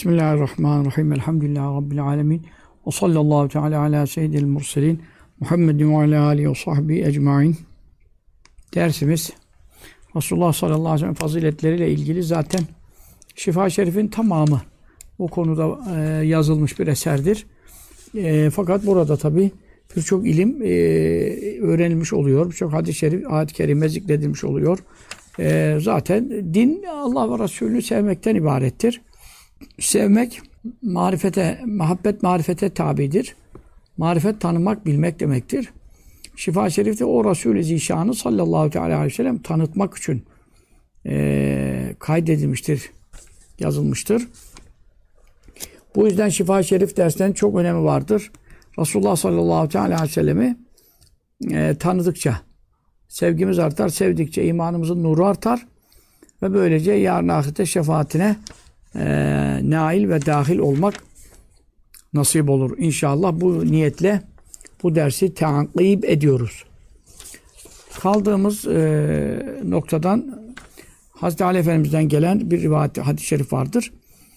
Bismillahirrahmanirrahim. Elhamdülillahi Rabbil alemin. Ve sallallahu teala ala seyyidil murselin. Muhammedin ve ala alihi ve sahbihi ecmain. Dersimiz Resulullah sallallahu aleyhi ve sellem faziletleriyle ilgili zaten Şifa-i Şerif'in tamamı bu konuda yazılmış bir eserdir. Fakat burada tabi birçok ilim öğrenilmiş oluyor. Birçok hadis-i şerif, ayet-i kerime zikredilmiş oluyor. Zaten din Allah ve Resulü'nü sevmekten ibarettir. Sevmek marifete, muhabbet marifete tabidir. Marifet tanımak, bilmek demektir. Şifa-i Şerif'te o Resul-i Zişan'ı sallallahu aleyhi ve sellem tanıtmak için kaydedilmiştir, yazılmıştır. Bu yüzden Şifa-i Şerif derslerinin çok önemi vardır. Resulullah sallallahu aleyhi ve sellem'i tanıdıkça sevgimiz artar, sevdikçe imanımızın nuru artar ve böylece yarın ahirete şefaatine nail ve dahil olmak nasip olur. İnşallah bu niyetle bu dersi teankib ediyoruz. Kaldığımız noktadan Hazreti Ali Efendimiz'den gelen bir rivayet, hadis-i şerif vardır.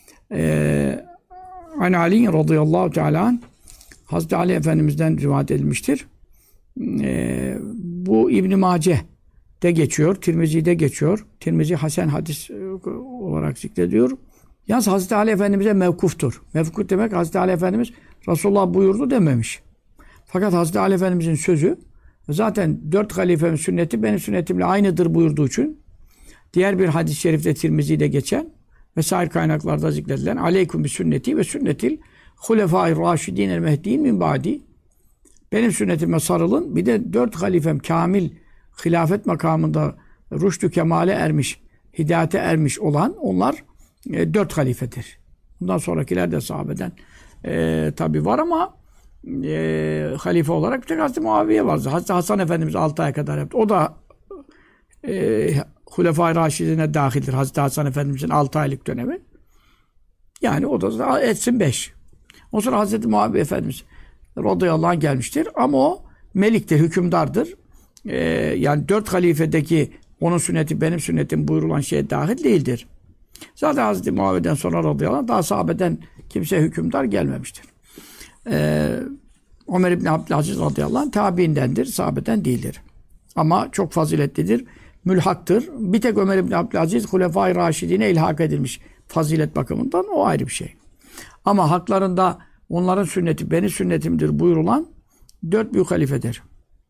An Ali radıyallahu teala anh, Hazreti Ali Efendimiz'den rivayet edilmiştir. Bu İbn-i Mace'de geçiyor, Tirmizi'de geçiyor. Tirmizi Hasan hadis olarak zikrediyor. Yalnız Hazreti Ali Efendimiz'e mevkuftur. Mevkuf demek Hazreti Ali Efendimiz Resulullah buyurdu dememiş. Fakat Hazreti Ali Efendimiz'in sözü zaten 4 halifemin sünneti benim sünnetimle aynıdır buyurduğu için diğer bir hadis-i şerifte Tirmizi'de geçen vesaire kaynaklarda zikredilen aleyküm bi sünneti ve sünnetil hulefâ-i râşidîn-el mehdîn min ba'di, benim sünnetime sarılın. Bir de 4 halifem kamil hilafet makamında rüştü kemale ermiş, hidayete ermiş olan onlar 4 halifedir. Bundan sonrakiler de sahabeden tabi var ama halife olarak bir tek Hazreti Muaviye var. Hazreti Hasan Efendimiz 6 aya kadar yaptı. O da Hulefâ-i Raşidine dahildir. Hazreti Hasan Efendimiz'in 6 aylık dönemi. Yani o da etsin 5. O sonra Hazreti Muaviye Efendimiz radıyallahu anh gelmiştir. Ama o meliktir, hükümdardır. Yani 4 halifedeki onun sünneti benim sünnetim buyurulan şeye dahil değildir. Zaten Hazreti Muaviye'den sonra radıyallahu anh daha sahabeden kimse hükümdar gelmemiştir. Ömer İbni Abdülaziz radıyallahu anh tabiindendir, sahabeden değildir. Ama çok faziletlidir, mülhaktır. Bir tek Ömer İbni Abdülaziz Hulefâ-i Raşidine ilhak edilmiş fazilet bakımından, o ayrı bir şey. Ama haklarında onların sünneti benim sünnetimdir buyurulan 4 büyük halifedir.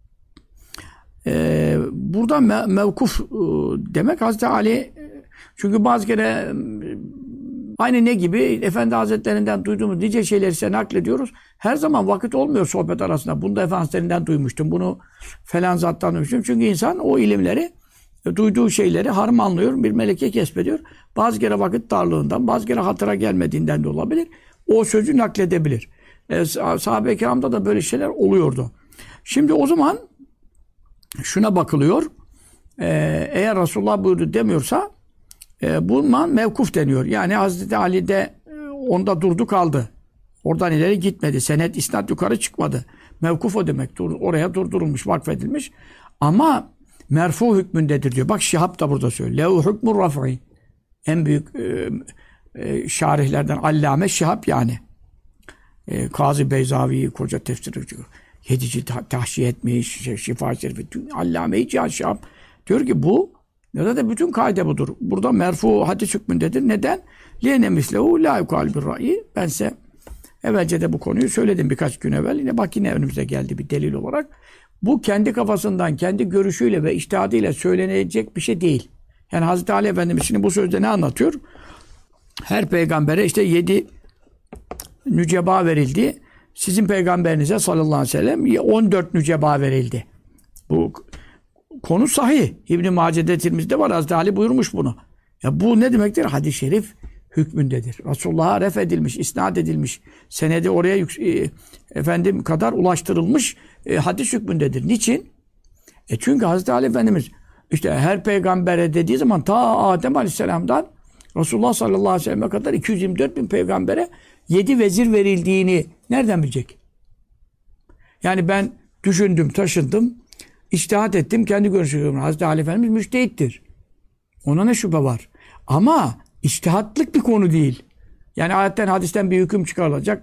Burada mevkuf demek Hazreti Ali, çünkü bazı kere aynı ne gibi Efendi Hazretlerinden duyduğumuz nice şeyleri size naklediyoruz. Her zaman vakit olmuyor sohbet arasında. Bunu da Efendi Hazretlerinden duymuştum. Bunu falan zattan duymuştum. Çünkü insan o ilimleri, duyduğu şeyleri harmanlıyor. Bir meleke kesbediyor. Bazı kere vakit darlığından, bazı kere hatıra gelmediğinden de olabilir. O sözü nakledebilir. Sahabe-i kiramda da böyle şeyler oluyordu. Şimdi o zaman şuna bakılıyor. Eğer Resulullah buyurdu demiyorsa buna mevkuf deniyor. Yani Hazreti Ali'de onda durdu kaldı. Oradan ileri gitmedi. Senet, isnat yukarı çıkmadı. Mevkuf o demek. Oraya durdurulmuş, vakfedilmiş. Ama merfu hükmündedir diyor. Bak Şihab da burada söylüyor. Lehu hükmü raf'i. En büyük şarihlerden Allame Şihab yani. Kazı Beyzavi'yi koca tefsir ediyor. 7 cilt tahşiye etmiş. Şifa-i Şerif'i. Allame-i Cihan Şihab diyor ki bu ya da bütün kaide budur. Burada merfu hadis hükmündedir. Neden? Liyene mislehu la yukal bir ra'yi. Ben size evvelce de bu konuyu söyledim birkaç gün evvel. Yine bak yine önümüze geldi bir delil olarak. Bu kendi kafasından, kendi görüşüyle ve içtihadıyla söylenecek bir şey değil. Yani Hazreti Ali Efendimiz şimdi bu sözde ne anlatıyor? Her peygambere işte 7 nüceba verildi. Sizin peygamberinize sallallahu aleyhi ve sellem 14 nüceba verildi. Bu konu sahih. İbn-i Mace'de, Tirmiz'de var. Hazreti Ali buyurmuş bunu. Ya bu ne demektir? Hadis-i şerif hükmündedir. Resulullah'a ref edilmiş, isnat edilmiş. Senedi oraya efendim kadar ulaştırılmış hadis hükmündedir. Niçin? Çünkü Hazreti Ali Efendimiz işte her peygambere dediği zaman ta Adem Aleyhisselam'dan Resulullah sallallahu aleyhi ve sellem'e kadar 224 bin peygambere 7 vezir verildiğini nereden bilecek? Yani ben düşündüm, taşındım, İçtihat ettim, kendi görüşümü. Hazreti Ali Efendimiz müçtehittir. Ona ne şüphe var. Ama içtihatlık bir konu değil. Yani ayetten, hadisten bir hüküm çıkarılacak.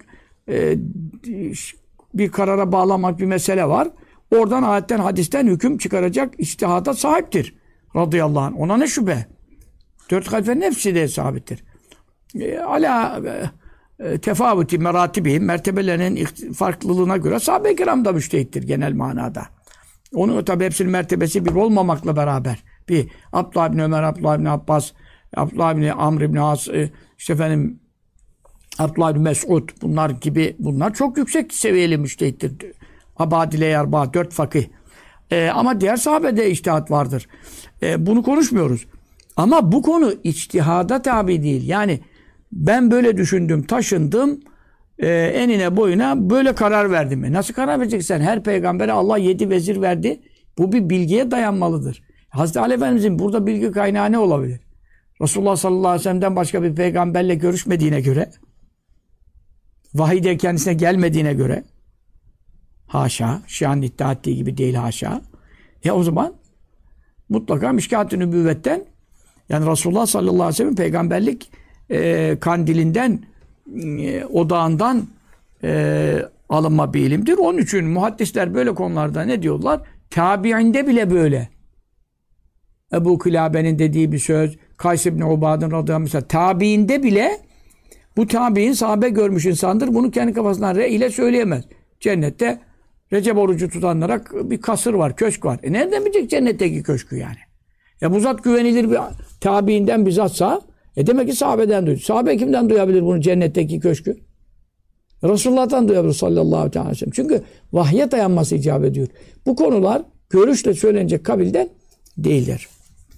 Bir karara bağlamak bir mesele var. Oradan ayetten, hadisten hüküm çıkaracak içtihada sahiptir. Radıyallahu anh. Ona ne şüphe? Dört halifenin hepsi de sabittir. Ala tefavuti meratibihim, mertebelerinin farklılığına göre sahabe-i kiram da müştehittir genel manada. Onun tabi hepsinin mertebesi bir olmamakla beraber. Bir Abdullah bin Ömer, Abdullah bin Abbas, Abdullah bin Amr bin As, işte efendim Abdullah bin Mes'ud, bunlar gibi, bunlar çok yüksek seviyeli müştehittir. Abadile-i Arba, 4 fakih. Ama diğer sahabede içtihat vardır. Bunu konuşmuyoruz. Ama bu konu içtihada tabi değil. Yani ben böyle düşündüm, taşındım, enine boyuna böyle karar verdim. Nasıl karar vereceksen? Her peygambere Allah 7 vezir verdi. Bu bir bilgiye dayanmalıdır. Hazreti Ali Efendimizin burada bilgi kaynağı ne olabilir? Resulullah sallallahu aleyhi ve sellem'den başka bir peygamberle görüşmediğine göre, vahiy de kendisine gelmediğine göre, haşa, Şia'nın iddia ettiği gibi değil haşa. O zaman mutlaka mişkat-ı nübüvvetten, yani Resulullah sallallahu aleyhi ve sellem peygamberlik kandilinden, odağından alınma bir ilimdir. Onun için muhaddisler böyle konularda ne diyorlar? Tabiinde bile böyle. Ebu Kilabe'nin dediği bir söz, Kays ibn Ubad'ın radıyallahu anh, tabiinde bile bu tabiin sahabe görmüş insandır. Bunu kendi kafasından re ile söyleyemez. Cennette Recep orucu tutanlara bir kasır var, köşk var. Nereden bilecek cennetteki köşkü yani? Bu zat güvenilir bir tabiinden bir zatsa, demek ki sahabeden duydu. Sahabe kimden duyabilir bunu, cennetteki köşkü? Resulullah'tan duyabilir sallallahu aleyhi ve sellem. Çünkü vahye dayanması icap ediyor. Bu konular görüşle söylenecek kabilden değildir.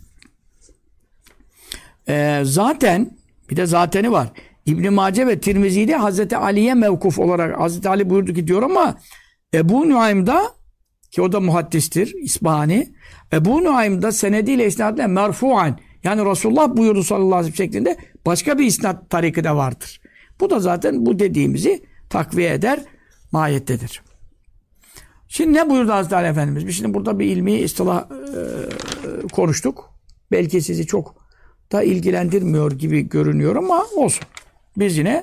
Zaten bir de zateni var. İbn-i Mace ve Tirmizi'de Hazreti Ali'ye mevkuf olarak Hazreti Ali buyurdu ki diyor, ama Ebu Nuaym'da, ki o da muhaddistir, İsbahani, Ebu Nuaym'da senediyle isnadıyla merfu'an, yani Resulullah buyurdu sallallahu aleyhi ve sellem şeklinde başka bir isnad tariki de vardır. Bu da zaten bu dediğimizi takviye eder mahiyettedir. Şimdi ne buyurdu Hazreti Ali Efendimiz? Biz şimdi burada bir ilmi istilah konuştuk. Belki sizi çok da ilgilendirmiyor gibi görünüyor ama olsun. Biz yine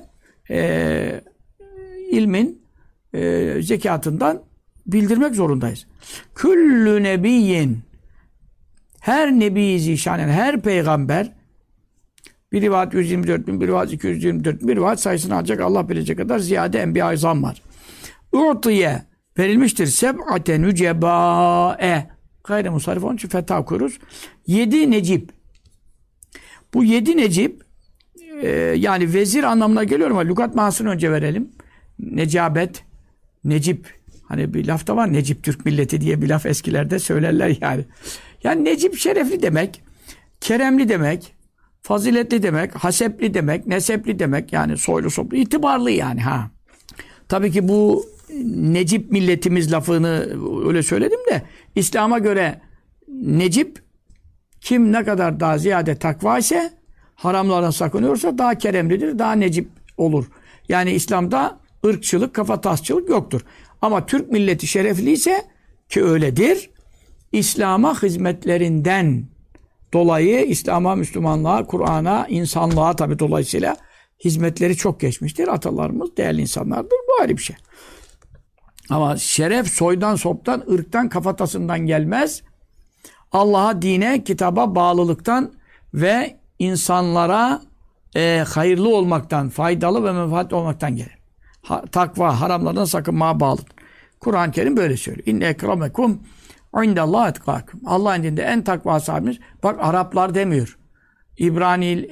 ilmin zekatından bildirmek zorundayız. Küllü nebiyyin, her nebi zişanen, her peygamber, bir rivayet 124 bin, bir rivayet 224 bin, bir rivayet sayısını ancak Allah bilecek kadar ziyade enbiya izam var. U'tiye verilmiştir seb'aten nücebâe, gayri musarif, onun için fetha okuruz. 7 necip. Bu 7 necip yani vezir anlamına geliyor ama lügat manasını önce verelim. Necabet, necip. Hani bir laf da var, Necip Türk milleti diye bir laf eskilerde söylerler yani. Yani necip şerefli demek, keremli demek, faziletli demek, hasepli demek, nesepli demek, yani soylu soplu, itibarlı yani ha. Tabii ki bu necip milletimiz lafını öyle söyledim de, İslam'a göre necip, kim ne kadar daha ziyade takva ise, haramlardan sakınıyorsa daha keremlidir, daha necip olur. Yani İslam'da ırkçılık, kafatasçılık yoktur. Ama Türk milleti şerefli ise, ki öyledir, İslam'a hizmetlerinden dolayı, İslam'a, Müslümanlığa, Kur'an'a, insanlığa tabii dolayısıyla hizmetleri çok geçmiştir. Atalarımız değerli insanlardır. Bu ayrı bir şey. Ama şeref soydan, soptan, ırktan, kafatasından gelmez. Allah'a, dine, kitaba bağlılıktan ve insanlara hayırlı olmaktan, faydalı ve menfaatli olmaktan gelir. Takva, haramlardan sakınmaya bağlıdır. Kur'an-ı Kerim böyle söylüyor. İnne ekremekum indallah etkâkum. Allah'ın indinde en takva sahibiniz. Bak Araplar demiyor. İbrani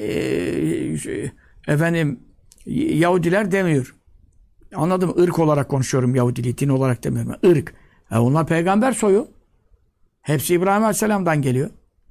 Yahudiler demiyor. Anladın mı? Irk olarak konuşuyorum Yahudiliği, din olarak demiyorum. Irk. Onlar peygamber soyu. Hepsi İbrahim Aleyhisselam'dan geliyor.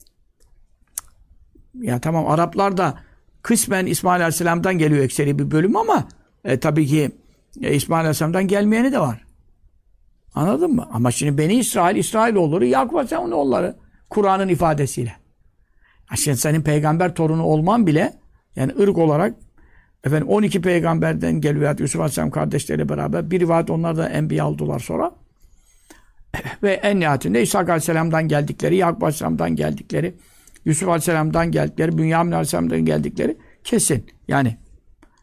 Ya tamam, Araplar da kısmen İsmail Aleyhisselam'dan geliyor ekseri bir bölüm ama tabii ki İsmail Aleyhisselam'dan gelmeyeni de var. Anladın mı? Ama şimdi Beni İsrail, İsrailoğulları, Yakup Aleyhisselam'ın oğulları, Kur'an'ın ifadesiyle. Şimdi senin peygamber torunu olman bile, yani ırk olarak 12 peygamberden geliyor. Yusuf Aleyhisselam kardeşleriyle beraber. Bir rivayet onlar da enbiya oldular sonra. Ve en nihayetinde İsa Aleyhisselam'dan geldikleri, Yakup Aleyhisselam'dan geldikleri, Yusuf Aleyhisselam'dan geldikleri, Bünyamin Aleyhisselam'dan geldikleri kesin. Yani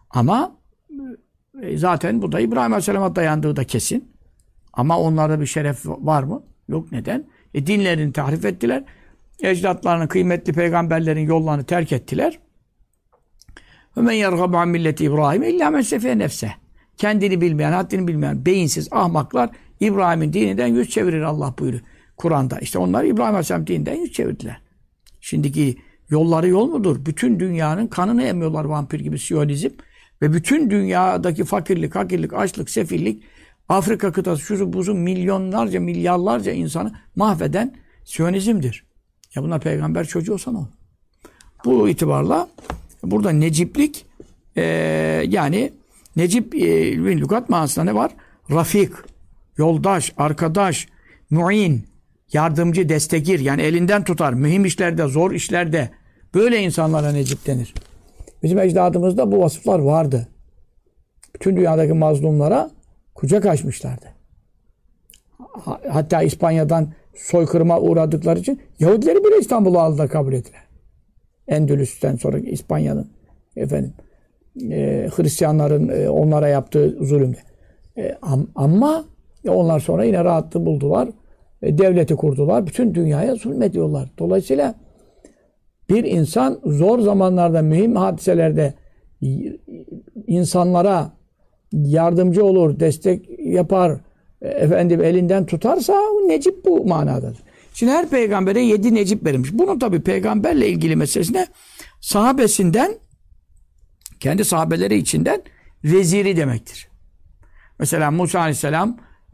Ama zaten bu da İbrahim Aleyhisselam'a dayandığı da kesin. Ama onlarda bir şeref var mı? Yok. Neden? Dinlerini tahrif ettiler. Ecdatlarının, kıymetli peygamberlerin yollarını terk ettiler. وَمَنْ يَرْغَبُ عَنْ مِلَّةِ İbrahim اِلَّا مَنْ سَفِيهَ نَفْسَهِ. Kendini bilmeyen, haddini bilmeyen, beyinsiz ahmaklar İbrahim'in dininden yüz çevirir Allah buyuruyor Kur'an'da. İşte onlar İbrahim Aleyhisselam dininden yüz çevirdiler. Şimdiki yolları yol mudur? Bütün dünyanın kanını emiyorlar vampir gibi Siyonizm. Ve bütün dünyadaki fakirlik, hakirlik, açlık, sefillik, Afrika kıtası, şusu buzu milyonlarca, milyarlarca insanı mahveden Siyonizm'dir. Ya buna peygamber çocuğu olsa ne olur? Bu itibarla burada neciplik yani necip lügat manasında ne var? Rafik, yoldaş, arkadaş, mu'in, yardımcı, destekir. Yani elinden tutar. Mühim işlerde, zor işlerde. Böyle insanlara necip denir. Bizim ecdadımızda bu vasıflar vardı. Bütün dünyadaki mazlumlara kucak açmışlardı. Hatta İspanya'dan soykırıma uğradıkları için Yahudileri bile İstanbul'a aldılar, kabul ettiler. Endülüs'ten sonra İspanya'nın Hristiyanların onlara yaptığı zulümde. Ama onlar sonra yine rahatlığı buldular. Devleti kurdular. Bütün dünyaya zulmediyorlar. Dolayısıyla bir insan zor zamanlarda, mühim hadiselerde insanlara yardımcı olur, destek yapar, elinden tutarsa necip bu manadadır. Şimdi her peygambere 7 necip verilmiş. Bunun tabi peygamberle ilgili meselesine sahabesinden, kendi sahabeleri içinden veziri demektir. Mesela Musa Aleyhisselam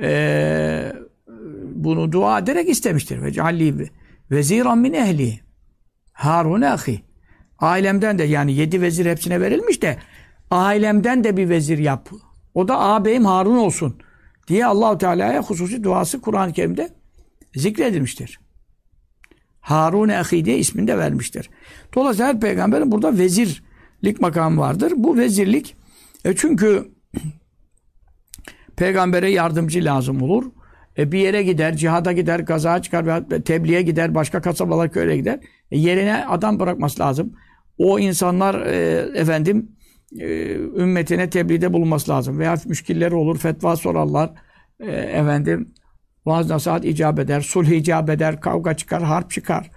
bunu dua ederek istemiştir. Ve cealli veziran min ehli Harun ahi. Ailemden de, yani 7 vezir hepsine verilmiş de ailemden de bir vezir yap. O da ağabeyim Harun olsun diye Allah-u Teala'ya hususi duası Kur'an-ı Kerim'de zikredilmiştir. Harun ahi diye ismini de vermiştir. Dolayısıyla her peygamberin burada vezirlik makamı vardır. Bu vezirlik çünkü peygambere yardımcı lazım olur. Bir yere gider, cihada gider, gazaya çıkar, tebliğe gider, başka kasabalar, köye gider. Yerine adam bırakması lazım. O insanlar ümmetine tebliğde bulunması lazım. Veya müşkilleri olur, fetva sorarlar. Vaaz nasihat icap eder, sulh icap eder, kavga çıkar, harp çıkar.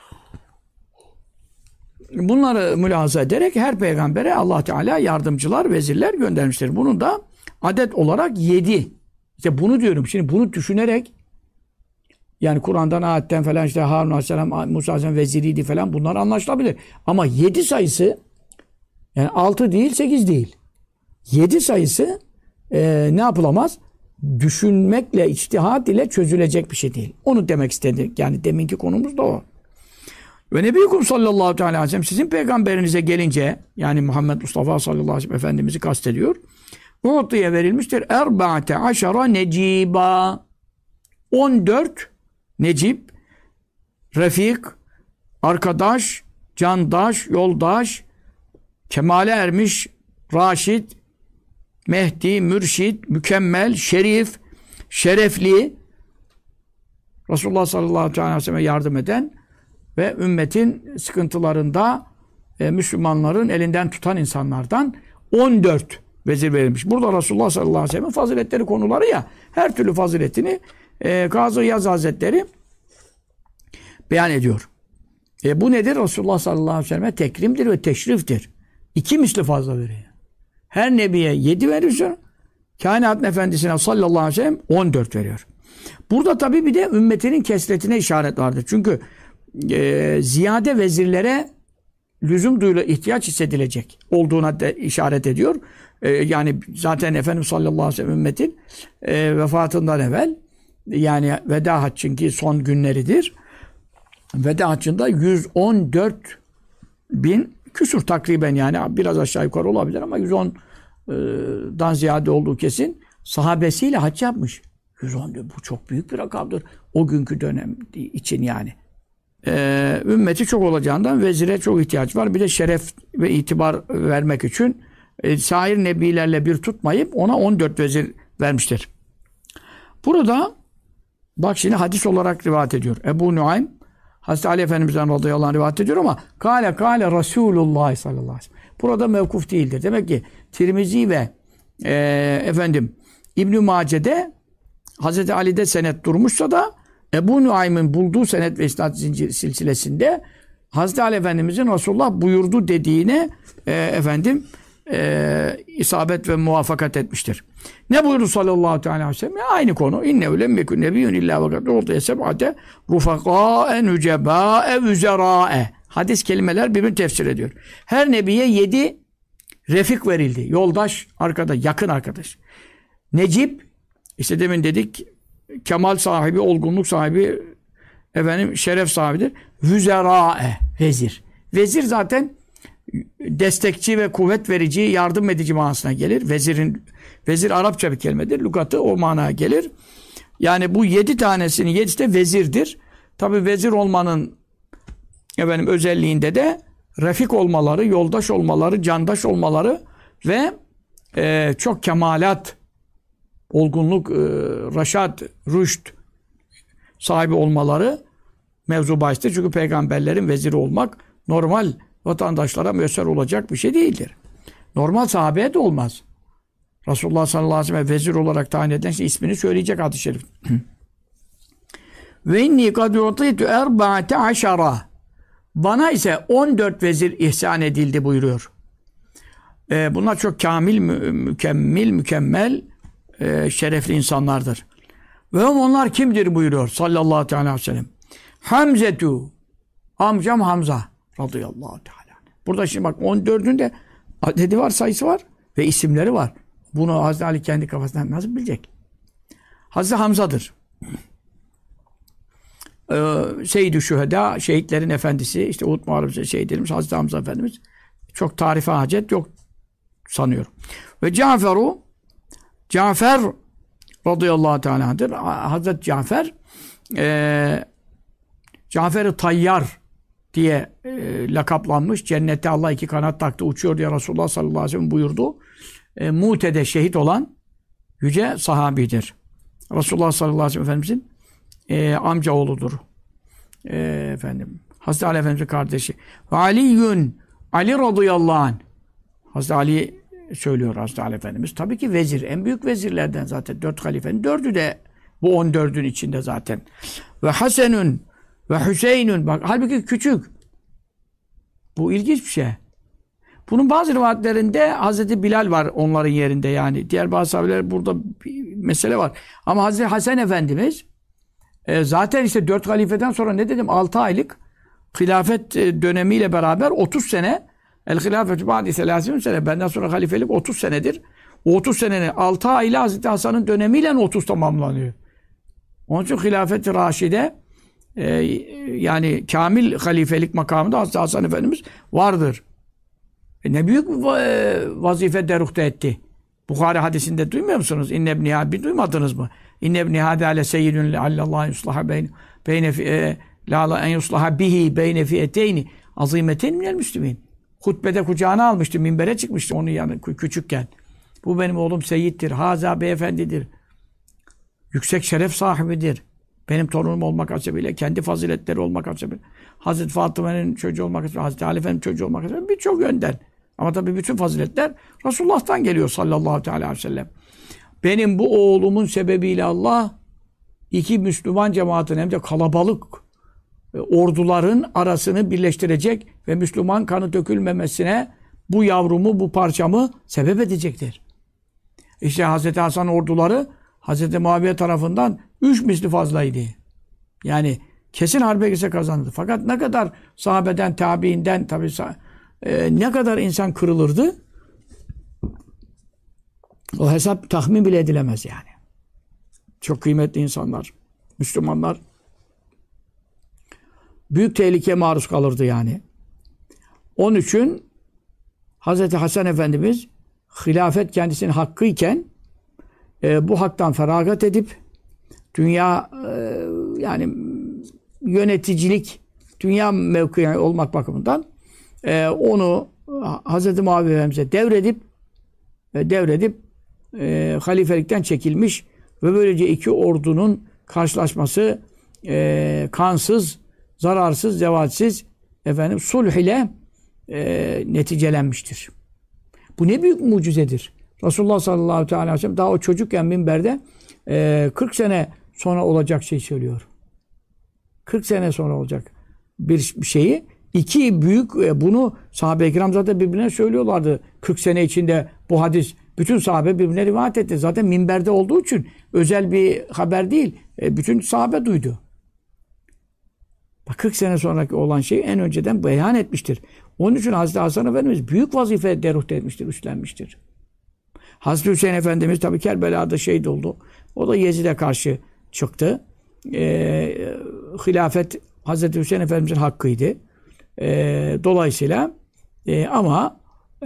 Bunları mülahaza ederek her peygambere Allah Teala yardımcılar, vezirler göndermiştir. Bunun da adet olarak 7. İşte bunu diyorum. Şimdi bunu düşünerek, yani Kur'an'dan, ayetten falan, işte Harun Aleyhisselam, Musa Aleyhisselam veziriydi falan, bunlar anlaşılabilir. Ama 7 sayısı, yani 6 değil, 8 değil. 7 sayısı ne yapılamaz? Düşünmekle, içtihat ile çözülecek bir şey değil. Onu demek istedik. Yani deminki konumuz da o. Ve Nebiyyukum sallallahu aleyhi ve sellem, sizin peygamberinize gelince, yani Muhammed Mustafa sallallahu aleyhi ve sellem Efendimiz'i kastediyor. U'tiye verilmiştir. 14 neciba. 14 necip, refik, arkadaş, candaş, yoldaş, kemale ermiş, raşid, mehdi, mürşid, mükemmel, şerif, şerefli, Resulullah sallallahu aleyhi ve sellem'e yardım eden ve ümmetin sıkıntılarında Müslümanların elinden tutan insanlardan 14 vezir verilmiş. Burada Resulullah sallallahu aleyhi ve sellem'in faziletleri konuları ya, her türlü faziletini Kazı Yaz Hazretleri beyan ediyor. Bu nedir? Resulullah sallallahu aleyhi ve sellem'e tekrimdir ve teşriftir. 2 misli fazla veriyor. Her nebiye 7 veriyor. Kainatın efendisine sallallahu aleyhi ve sellem 14 veriyor. Burada tabii bir de ümmetinin kesretine işaret vardır. Çünkü ziyade vezirlere lüzum duyulu ihtiyaç hissedilecek olduğuna da işaret ediyor. Yani zaten Efendimiz sallallahu aleyhi ve sellem ümmetin vefatından evvel, yani veda haccınki son günleridir. Veda haccında 114 bin küsur takriben, yani biraz aşağı yukarı olabilir ama 110'dan ziyade olduğu kesin sahabesiyle hac yapmış. 110, bu çok büyük bir rakamdır. O günkü dönem için yani. Ümmeti çok olacağından vezire çok ihtiyaç var. Bir de şeref ve itibar vermek için sair nebilerle bir tutmayıp ona 14 vezir vermiştir. Burada bak şimdi hadis olarak rivayet ediyor. Ebu Nuaym Hazreti Ali Efendimiz'den radıyallahu anh rivayet ediyor ama kâle Resulullah sallallahu aleyhi ve sellem. Burada mevkuf değildir. Demek ki Tirmizi ve İbn-i Mace'de Hazreti Ali'de senet durmuşsa da Ebu Nuaym'ın bulduğu senet ve isnad zincir silsilesinde Hazreti Ali Efendimizin Resulullah buyurdu dediğine isabet ve muvaffakat etmiştir. Ne buyurdu sallallahu aleyhi ve sellem? Aynı konu. İnne lem yekun nebiyyun illa vakat ortaya seb'ate rufakâe nücebâe vüzerâe. Hadis kelimeler birbirini tefsir ediyor. Her nebiye 7 refik verildi. Yoldaş, arkadaş, yakın arkadaş. Necip, işte demin dedik, kemal sahibi, olgunluk sahibi, şeref sahibidir. Vüzerâe, vezir. Vezir zaten destekçi ve kuvvet verici, yardım edici manasına gelir. Vezir Arapça bir kelimedir. Lügatı o manaya gelir. Yani bu 7 tanesinin 7'si de vezirdir. Tabi vezir olmanın özelliğinde de refik olmaları, yoldaş olmaları, candaş olmaları ve çok kemalat, olgunluk, raşat, rüşt sahibi olmaları mevzu bahistir. Çünkü peygamberlerin veziri olmak normal vatandaşlara müyesser olacak bir şey değildir. Normal sahabeye de olmaz. Resulullah sallallahu aleyhi ve sellem vezir olarak tayin edilen ismini söyleyecek hadis-i şerif. Ve inni kad utitu 14. Bana ise 14 vezir ihsan edildi buyuruyor. Bunlar çok kamil, mükemmel, şerefli insanlardır. Ve onlar kimdir buyuruyor sallallahu aleyhi ve sellem. Hamzetu, amcam Hamza radıyallahu teala. Burada şimdi bak 14'ün de adedi var, sayısı var ve isimleri var. Bunu Hazreti Ali kendi kafasından nasıl bilecek? Hazreti Hamza'dır. Seyyid-i Şühedâ, şehitlerin efendisi, işte Uhud Muharebesi şehitlerimiz Hazreti Hamza Efendimiz. Çok tarife hacet yok sanıyorum. Ve Cafer radıyallahu teala'dır. Hazreti Cafer-i Tayyar diye lakaplanmış. Cennette Allah 2 kanat taktı, uçuyor diye Resulullah sallallahu aleyhi ve sellem buyurdu. Mute'de şehit olan yüce sahabidir. Resulullah sallallahu aleyhi ve sellem Efendimizin amca oğludur. Hazreti Ali Efendimiz'in kardeşi. Ve Aliyyün, Ali radıyallahu anh. Hazreti Ali söylüyor Hazreti Ali Efendimiz. Tabii ki vezir. En büyük vezirlerden zaten. 4 halifenin 4'ü de bu 14'ün içinde zaten. Ve Hasenün ve Hüseyinün. Bak halbuki küçük. Bu ilginç bir şey. Bunun bazı rivayetlerinde Hazreti Bilal var onların yerinde yani. Diğer bazı sahabeler burada bir mesele var. Ama Hazreti Hasan Efendimiz zaten işte 4 halifeden sonra ne dedim 6 aylık hilafet dönemiyle beraber 30 sene el-hilafetü ba'di 30 sene benden sonra halifelik 30 senedir. O 30 senenin 6 ayla Hazreti Hasan'ın dönemiyle 30 tamamlanıyor. Onun için hilafet-i raşide yani kamil halifelik makamında Hazreti Hasan Efendimiz vardır. Ne büyük vazife derukte etti. Bukhari hadisinde duymuyor musunuz? İnne ibniha bir duymadınız mı? İnne ibniha de ale seyyidun leallallahu yuslaha beyne la en yuslaha bihi beyne fiyeteyni azimetin minel müslümin. Hutbede kucağına almıştı, minbere çıkmıştı onun yanı küçükken. Bu benim oğlum seyyiddir, haza beyefendidir. Yüksek şeref sahibidir. Benim torunum olmak hasebiyle, kendi faziletleri olmak hasebiyle, Hazreti Fatıma'nın çocuğu olmak hasebiyle, Hazreti Ali Efendimiz'in çocuğu olmak hasebiyle birçok yönden. Ama tabii bütün faziletler Resulullah'tan geliyor sallallahu aleyhi ve sellem. Benim bu oğlumun sebebiyle Allah 2 Müslüman cemaatin hem de kalabalık orduların arasını birleştirecek ve Müslüman kanı dökülmemesine bu yavrumu, bu parçamı sebep edecektir. İşte Hazreti Hasan orduları Hazreti Muaviye tarafından 3 misli fazlaydı. Yani kesin harbe girse kazanırdı. Fakat ne kadar sahabeden, tabiinden tabii ne kadar insan kırılırdı o hesap tahmin bile edilemez yani. Çok kıymetli insanlar, Müslümanlar büyük tehlikeye maruz kalırdı yani. Onun için Hazreti Hasan Efendimiz hilafet kendisinin hakkıyken bu haktan feragat edip dünya yani yöneticilik, dünya mevkii olmak bakımından onu Hazreti Muaviye Efendimiz'e devredip halifelikten çekilmiş ve böylece 2 ordunun karşılaşması kansız, zararsız, zevatsiz sulh ile neticelenmiştir. Bu ne büyük mucizedir. Resulullah sallallahu aleyhi ve sellem daha o çocukken minberde 40 sene sonra olacak şey söylüyor. 40 sene sonra olacak bir şeyi. İki büyük bunu sahabe-i kiram zaten birbirine söylüyorlardı. 40 sene içinde bu hadis bütün sahabe birbirine rivayet etti. Zaten minberde olduğu için özel bir haber değil. Bütün sahabe duydu. 40 sene sonraki olan şeyi en önceden beyan etmiştir. Onun için Hazreti Hasan Efendimiz büyük vazife deruht etmiştir, üstlenmiştir. Hazreti Hüseyin Efendimiz tabi Kerbela'da şehit oldu. O da Yezid'e karşı çıktı. Hilafet Hazreti Hüseyin Efendimiz'in hakkıydı. Dolayısıyla ama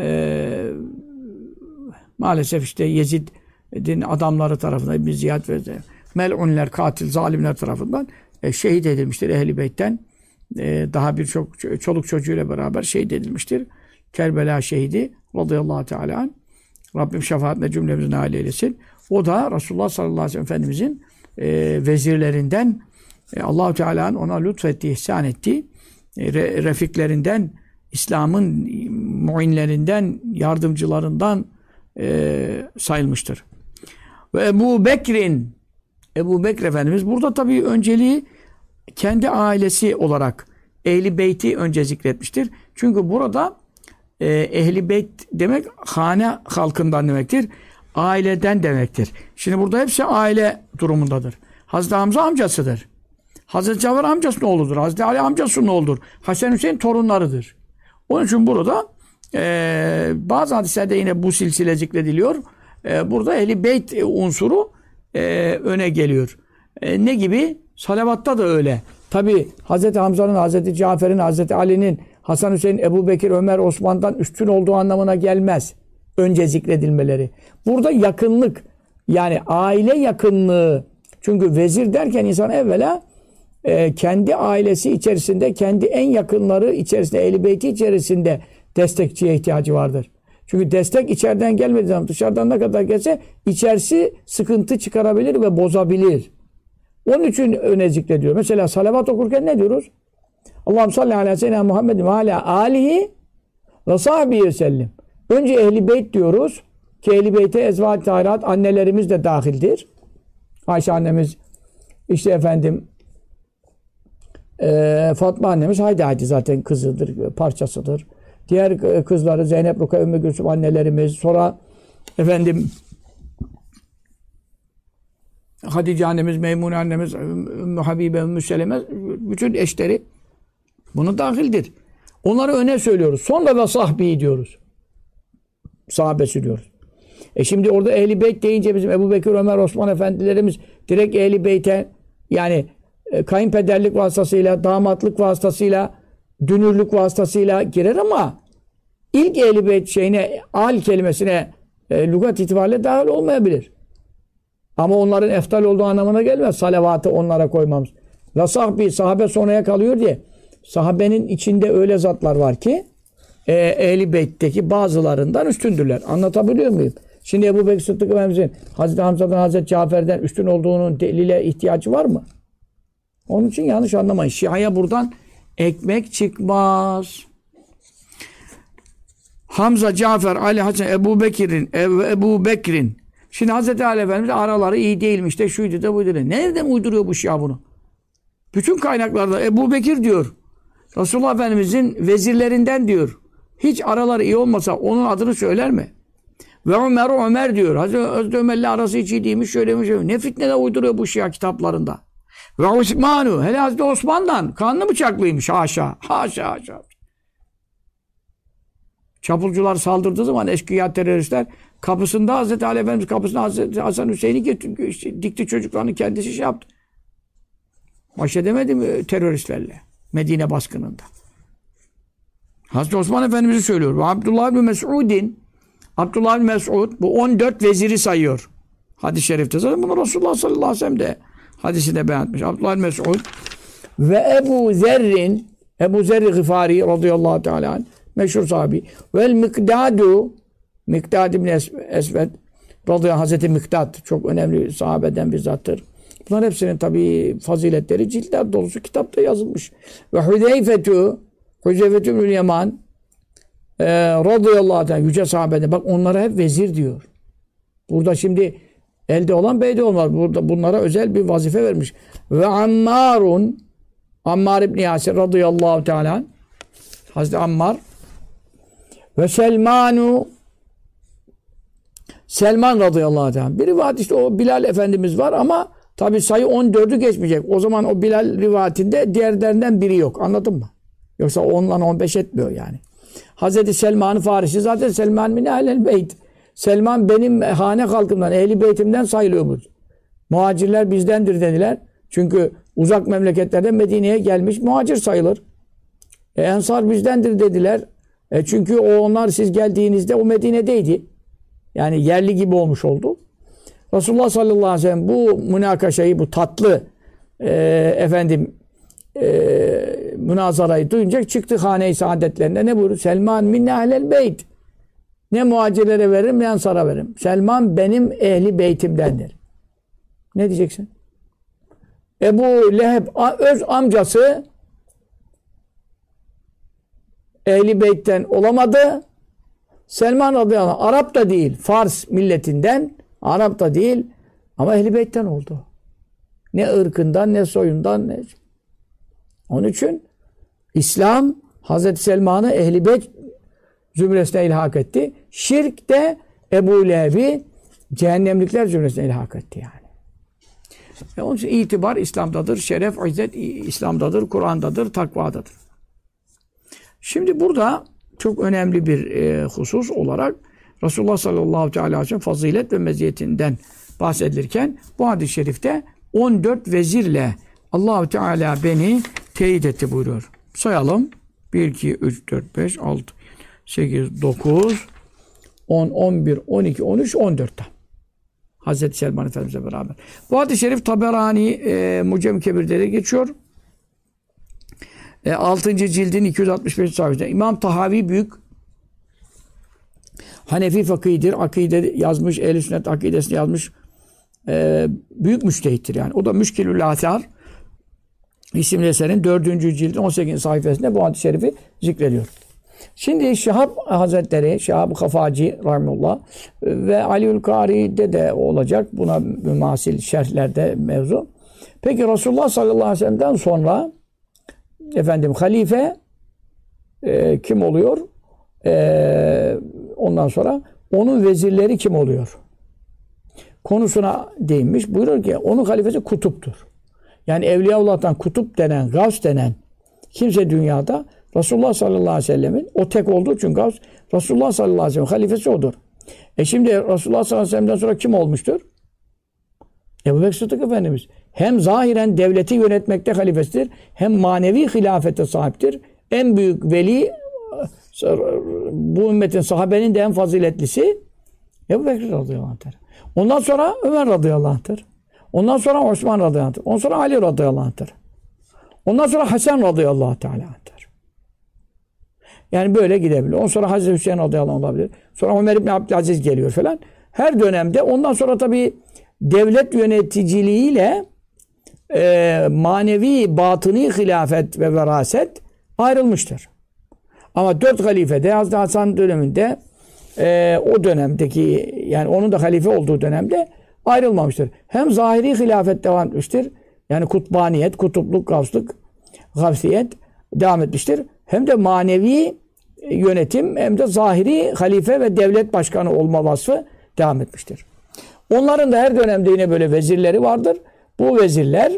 maalesef işte Yezid'in adamları tarafından İbn Ziyad ve mel'unler, katil, zalimler tarafından şehit edilmiştir Ehl-i Beyt'ten. Daha birçok çoluk çocuğuyla beraber şehit edilmiştir. Kerbela şehidi radıyallahu teala anh. Rabbim şefaatine cümlemizi nail eylesin. O da Resulullah sallallahu aleyhi ve sellem Efendimizin vezirlerinden Allah-u Teala'nın ona lütfettiği, ihsan ettiği refiklerinden, İslam'ın muinlerinden, yardımcılarından sayılmıştır. Ve Ebu Bekir Efendimiz burada tabii önceliği kendi ailesi olarak Ehl-i Beyt'i önce zikretmiştir. Çünkü burada Ehl-i Beyt demek hane halkından demektir. Aileden demektir. Şimdi burada hepsi aile durumundadır. Hazreti Hamza amcasıdır. Hazreti Cafer amcasının oğludur. Hazreti Ali amcasının oğludur. Hasan Hüseyin torunlarıdır. Onun için burada bazı hadislerde yine bu silsile zikrediliyor. Burada Ehl-i Beyt unsuru öne geliyor. Ne gibi? Salavatta da öyle. Tabi Hazreti Hamza'nın, Hazreti Cafer'in, Hazreti Ali'nin, Hasan Hüseyin, Ebu Bekir, Ömer, Osman'dan üstün olduğu anlamına gelmez. Önce zikredilmeleri. Burada yakınlık, yani aile yakınlığı. Çünkü vezir derken insan evvela kendi ailesi içerisinde, kendi en yakınları içerisinde, Ehl-i Beyti içerisinde destekçiye ihtiyacı vardır. Çünkü destek içeriden gelmediği zaman dışarıdan ne kadar gelse içerisi sıkıntı çıkarabilir ve bozabilir. Onun için öne zikrediyor. Mesela salavat okurken ne diyoruz? Allahümme salli ala seyyidina Muhammedin ve ala alihi ve sahbihi sellem. Önce Ehl-i Beyt diyoruz ki Ehl-i Beyt'e ezva-i tahirat annelerimiz de dahildir. Ayşe annemiz, işte efendim Fatma annemiz haydi zaten kızıdır, parçasıdır. Diğer kızları Zeynep, Rukiye, Ümmü Gülsüm annelerimiz, sonra efendim Hatice annemiz, Meymune annemiz, Ümmü Habibe, Ümmü Seleme, bütün eşleri bunu dahildir. Onları öne söylüyoruz. Sonra da sahbi diyoruz. Sahabesi diyoruz. Şimdi orada Ehl-i Beyt deyince bizim Ebu Bekir, Ömer, Osman efendilerimiz direkt Ehl-i Beyt'e, yani kayınpederlik vasıtasıyla, damatlık vasıtasıyla, dünürlük vasıtasıyla girer ama ilk Ehl-i Beyt şeyine, al kelimesine lügat itibariyle dahil olmayabilir. Ama onların eftal olduğu anlamına gelmez. Salavatı onlara koymamız. La sahbi, sahabe sonraya kalıyor diye. Sahabenin içinde öyle zatlar var ki Ehl-i Beyt'teki bazılarından üstündürler. Anlatabiliyor muyum? Şimdi Ebu Bekir Sıddık Efendimiz'in Hazreti Hamza'dan, Hazreti Cafer'den üstün olduğunun delile ihtiyacı var mı? Onun için yanlış anlamayın. Şia'ya buradan ekmek çıkmaz. Hamza, Cafer, Ali, Hasan, Ebu Bekir'in. Şimdi Hazreti Ali Efendimiz araları iyi değilmiş de şuydu da buydu da. Nereden uyduruyor bu Şia bunu? Bütün kaynaklarda Ebu Bekir diyor. Resulullah Efendimiz'in vezirlerinden diyor. Hiç araları iyi olmasa onun adını söyler mi? Ve Ömer diyor. Hazreti Ömer'le arası hiç iyi değilmiş, şöylemiş. Ne fitneler uyduruyor bu Şia kitaplarında. Ve Osmanu. Hele Hazreti Osman'dan. Kanlı bıçaklıymış. Haşa. Haşa. Çapulcular saldırdığı zaman eşkıya teröristler kapısında Hazreti Ali Efendimiz kapısında Hazreti Hasan Hüseyin'i dikti, çocuklarını kendisi şey yaptı. Baş edemedi mi teröristlerle Medine baskınında? Hazreti Osman Efendimiz'i söylüyor. Ve Abdullah bin Mes'ud bu 14 veziri sayıyor. Hadis-i şerifte. Zaten bunu Resulullah sallallahu aleyhi ve sellem de hadisinde beyan etmiş. Abdullah bin Mes'ud ve Ebu Zerri Gıfari radıyallahu teala anh, meşhur sahabi. Vel Mikdad ibn Esved radıyallahu, Hazreti Mikdad çok önemli sahabeden bir zattır. Bunların hepsinin tabii faziletleri ciltler dolusu kitapta yazılmış. Ve Hüzeyfetü ibn Yaman radıyallahu anh yüce sahabeden. Bak onlara hep vezir diyor. Burada şimdi elde olan beyde olmaz. Burada bunlara özel bir vazife vermiş. Ve Ammarun, Ammar İbni Yasir radıyallahu teala, Hazreti Ammar ve Selman radıyallahu teala. Bir rivayet işte o Bilal Efendimiz var ama tabi sayı 14'ü geçmeyecek. O zaman o Bilal rivayetinde diğerlerinden biri yok. Anladın mı? Yoksa 10'dan 15 etmiyor yani. Hazreti Selman-ı Farisi zaten Selman min ehlel beyt. Selman benim hane halkımdan, ehli beytimden sayılıyormuş. Muhacirler bizdendir dediler. Çünkü uzak memleketlerden Medine'ye gelmiş muhacir sayılır. Ensar bizdendir dediler. Çünkü onlar siz geldiğinizde o Medine'deydi. Yani yerli gibi olmuş oldu. Resulullah sallallahu aleyhi ve sellem bu münakaşayı, bu tatlı münazarayı duyunca çıktı hane-i saadetlerine. Ne buyurdu? Selman min ehlel beyt. Ne muhacirlere veririm ne ensara veririm. Selman benim ehli beytimdendir. Ne diyeceksin? Ebu Leheb öz amcası ehli beytten olamadı. Selman radıyallahu anh Arap da değil, Fars milletinden, Arap da değil ama ehli beytten oldu. Ne ırkından ne soyundan ne. Onun için İslam Hazreti Selman'ı ehli beyt zümresine ilhak etti. Şirk de Ebu Leheb'i cehennemlikler zümresine ilhak etti yani. Onun için itibar İslam'dadır, şeref, izzet İslam'dadır, Kur'an'dadır, takvadadır. Şimdi burada çok önemli bir husus olarak Resulullah sallallahu aleyhi ve sellem fazilet ve meziyetinden bahsedilirken bu hadis-i şerifte 14 vezirle Allah-u Teala beni teyit etti buyuruyor. Sayalım. 1, 2, 3, 4, 5, 6, 8, 9, 10, 11, 12, 13, 14'te. Hazreti Selman Efendimiz'le beraber. Bu hadis-i şerif Taberani Mucem-i Kebir'de de geçiyor. 6. cildin 265. sayfasında. İmam Tahavi büyük Hanefi fakîhdir. Akide yazmış. Ehl-i Sünnet akidesini yazmış. Büyük müştehittir yani. O da Müşkilül Âthâr isimli eserin 4. cildin 18. sayfasında bu hadis-i şerifi zikrediyor. Şimdi Şihab Hazretleri, Şihab-ı Kafaci rahimullah ve Aliül Kâri'de de olacak. Buna mümasil şerhlerde mevzu. Peki Resulullah sallallahu aleyhi ve sellem'den sonra halife kim oluyor? Ondan sonra onun vezirleri kim oluyor? Konusuna değinmiş. Buyuruyor ki onun halifesi kutuptur. Yani Evliyaullah'tan kutup denen, gavs denen kimse dünyada Resulullah sallallahu aleyhi ve sellemin o tek olduğu için gavs Resulullah sallallahu aleyhi ve sellem halifesi odur. Şimdi Resulullah sallallahu aleyhi ve sellem'den sonra kim olmuştur? Ebu Bekir Sıddık Efendimiz. Hem zahiren devleti yönetmekte halifesidir, hem manevi hilafete sahiptir. En büyük veli, bu ümmetin sahabenin de en faziletlisi Ebu Bekir radıyallahu anh'tır. Ondan sonra Ömer radıyallahu anh'tır. Ondan sonra Osman radıyallahu anh'tır. Ondan sonra Ali radıyallahu anh'tır. Ondan sonra Hasan radıyallahu teala anh'tır. Yani böyle gidebilir. Ondan sonra Hazreti Hüseyin radıyallahu anh olabilir. Sonra Ömer İbni Abdülaziz geliyor falan. Her dönemde ondan sonra tabii devlet yöneticiliğiyle manevi, batıni hilafet ve veraset ayrılmıştır. Ama 4 halifede Hazreti Hasan döneminde o dönemdeki yani onun da halife olduğu dönemde ayrılmamıştır. Hem zahiri hilafet devam etmiştir. Yani kutbaniyet, kutupluk, gavslık, gavsiyet devam etmiştir. Hem de manevi yönetim hem de zahiri halife ve devlet başkanı olma vasfı devam etmiştir. Onların da her dönemde yine böyle vezirleri vardır. Bu vezirler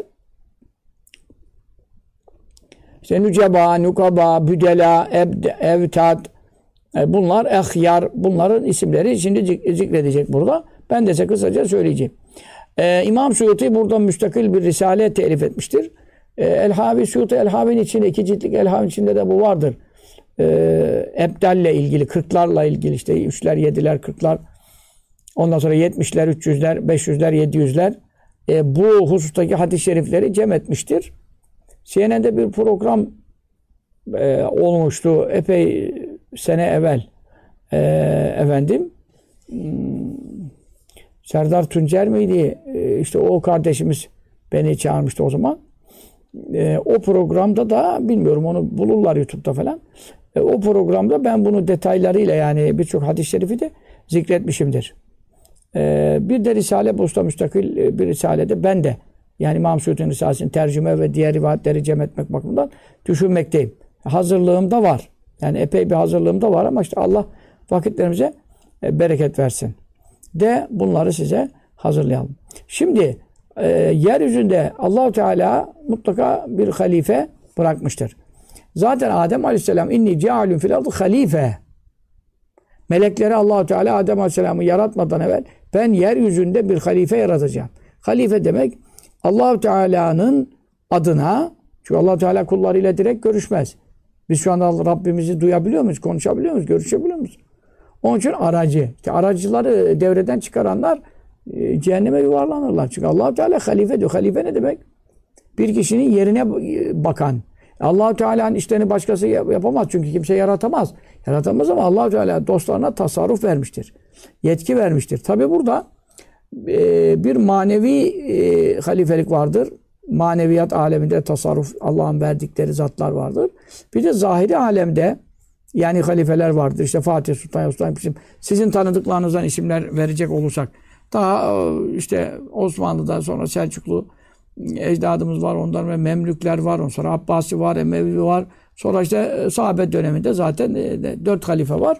işte nüceba, nukaba, büdela, evtad, bunlar ehyar, bunların isimleri şimdi zikredecek burada. Ben de size kısaca söyleyeceğim. İmam Suyuti burada müstakil bir risale telif etmiştir. El-Havi Suyuti El-Havi'nin içinde 2 ciltlik El-Havi'nin içinde de bu vardır. Ebdalle ilgili, 40'larla ilgili işte 3'ler, 7'ler, 40'lar. Ondan sonra 70'ler, 300'ler, 500'ler, 700'ler bu husustaki hadis-i şerifleri cem etmiştir. CNN'de bir program olmuştu epey sene evvel. Serdar Tuncer miydi? İşte o kardeşimiz beni çağırmıştı o zaman. O programda da bilmiyorum onu bulurlar YouTube'da falan. O programda ben bunu detaylarıyla yani birçok hadis-i şerifi de zikretmişimdir. Bir de Risale-i Usta müstakil bir risalede ben de yani İmam Suyuti'nin risalesini tercüme ve diğer rivayetleri cem etmek bakımından düşünmekteyim. Hazırlığım da var. Yani epey bir hazırlığım da var ama işte Allah vakitlerimize bereket versin. De bunları size hazırlayalım. Şimdi yeryüzünde Allah-u Teala mutlaka bir halife bırakmıştır. Zaten Adem Aleyhisselam inni cealun fil ardı halife. Melekleri Allah-u Teala Adem Aleyhisselam'ı yaratmadan evvel ben yeryüzünde bir halife yaratacağım. Halife demek Allah-u Teala'nın adına, çünkü Allah-u Teala kullarıyla direkt görüşmez. Biz şu anda Rabbimizi duyabiliyor muyuz? Konuşabiliyor muyuz? Görüşebiliyor muyuz? Onun için aracı. İşte aracıları devreden çıkaranlar cehenneme yuvarlanırlar. Çünkü Allah-u Teala halife diyor. Halife ne demek? Bir kişinin yerine bakan. Allah-u Teala'nın işlerini başkası yapamaz. Çünkü kimse yaratamaz. Yaratamaz ama Allah-u Teala dostlarına tasarruf vermiştir. Yetki vermiştir. Tabi burada bir manevi halifelik vardır. Maneviyat aleminde tasarruf Allah'ın verdikleri zatlar vardır. Bir de zahiri alemde yani halifeler vardır. İşte Fatih Sultan Sultan sizin tanıdıklarınızdan isimler verecek olursak daha işte Osmanlı'dan sonra Selçuklu ecdadımız var. Ondan ve Memlükler var. Ondan sonra Abbasi var, Emevi var. Sonra işte sahabe döneminde zaten 4 halife var.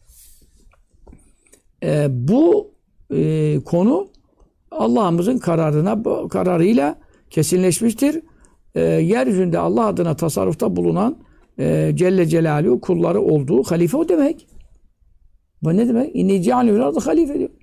Bu konu Allah'ımızın kararıyla kesinleşmiştir. Yeryüzünde Allah adına tasarrufta bulunan Celle Celaluhu kulları olduğu halife o demek. Bu ne demek? İnni cealun fil ardı halife diyor.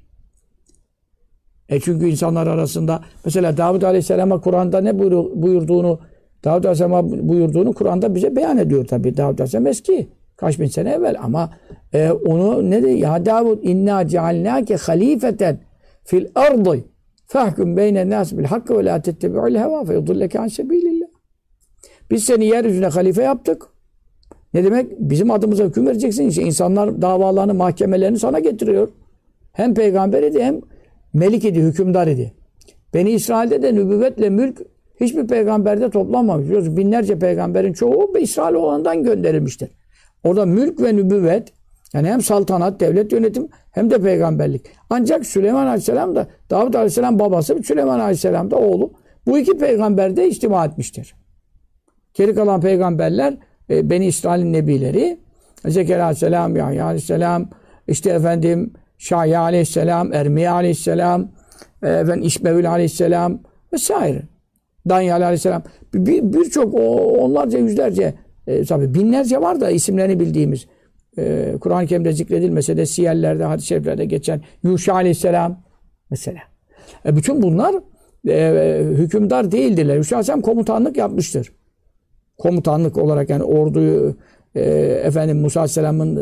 Çünkü insanlar arasında mesela Davud Aleyhisselam'a Kur'an'da ne buyurduğunu Davud Aleyhisselam'a buyurduğunu Kur'an'da bize beyan ediyor tabii. Davud Aleyhisselam eski. Kaç bin sene evvel ama onu ne diyor? Ya Davud inna cealnâke halifeten fil ardı fahkum beynen nâs bil hakkı ve lâ tettebi'ul hevâ fe yudilleke an sebîlillah. Biz seni yeryüzüne halife yaptık. Ne demek? Bizim adımıza hüküm vereceksin. İşte insanlar davalarını, mahkemelerini sana getiriyor. Hem peygamber idi hem melik idi, hükümdar idi. Beni İsrail'de de nübüvvetle mülk hiçbir peygamberde toplanmamış. Biliyorsunuz binlerce peygamberin çoğu İsrail olandan gönderilmiştir. Orada mülk ve nübüvvet yani hem saltanat, devlet yönetim hem de peygamberlik. Ancak Süleyman Aleyhisselam da Davud Aleyhisselam babası, Süleyman Aleyhisselam da oğlu. Bu iki peygamber de içtima etmiştir. Geri kalan peygamberler Beni İsrail'in nebileri Zekeriya Aleyhisselam, Yahya Aleyhisselam, işte efendim Şahya Aleyhisselam, Ermiya Aleyhisselam, İşmevül Aleyhisselam vesaire. Danyal Aleyhisselam. Birçok onlarca, yüzlerce tabii binlerce var da isimlerini bildiğimiz. Kur'an-ı Kerim'de zikredilmese de siyerlerde, hadis-i şeriflerde geçen Yuşa Aleyhisselam mesela. Bütün bunlar hükümdar değildirler. Yuşa Aleyhisselam komutanlık yapmıştır. Komutanlık olarak yani orduyu Musa Aleyhisselam'ın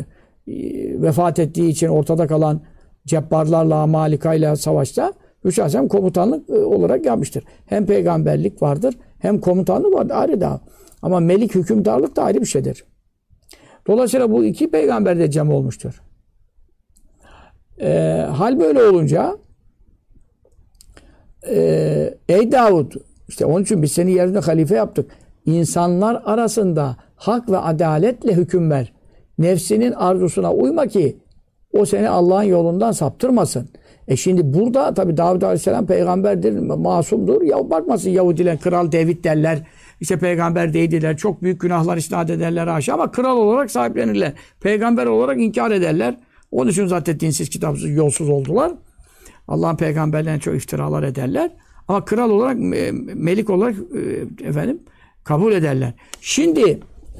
vefat ettiği için ortada kalan cebbarlarla, Amalika'yla savaşta Yuşa Aleyhisselam komutanlık olarak yapmıştır. Hem peygamberlik vardır hem komutanlık vardır. Ayrı da. Ama melik hükümdarlık da ayrı bir şeydir. Dolayısıyla bu iki peygamber de cem olmuştur. Hal böyle olunca ey Davud işte onun için biz seni yeryüzünde halife yaptık. İnsanlar arasında hak ve adaletle hüküm ver. Nefsinin arzusuna uyma ki o seni Allah'ın yolundan saptırmasın. Şimdi burada tabi Davud Aleyhisselam peygamberdir, masumdur. Ya bakmasın Yahudiler kral David derler. İşte peygamber değildiler. Çok büyük günahlar isnat ederler haşa ama kral olarak sahiplenirler. Peygamber olarak inkar ederler. Onun için zaten dinsiz, kitapsız, yolsuz oldular. Allah'ın peygamberlerine çok iftiralar ederler. Ama kral olarak, melik olarak kabul ederler. Şimdi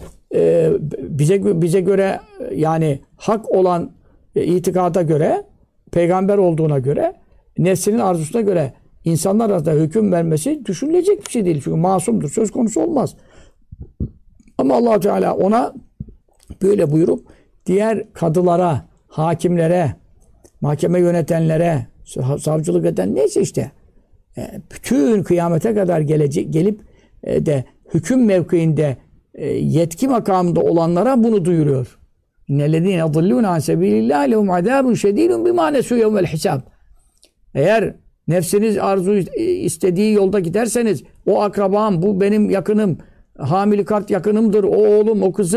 bize göre yani hak olan itikada göre, peygamber olduğuna göre, nefsinin arzusuna göre insanlar arasında hüküm vermesi düşünülecek bir şey değil. Çünkü masumdur. Söz konusu olmaz. Ama Allah Teala ona böyle buyurup diğer kadılara, hakimlere, mahkeme yönetenlere, savcılık eden neyse işte bütün kıyamete kadar gelip de hüküm mevkiinde yetki makamında olanlara bunu duyuruyor. İnnellezîne yadillûne an sebîlillâhi lehum azâbun şedîdun bimâ nesû yevmel hisâb. Eğer nefsiniz arzu istediği yolda giderseniz o akrabam, bu benim yakınım, hamili kart yakınımdır, o oğlum, o kızım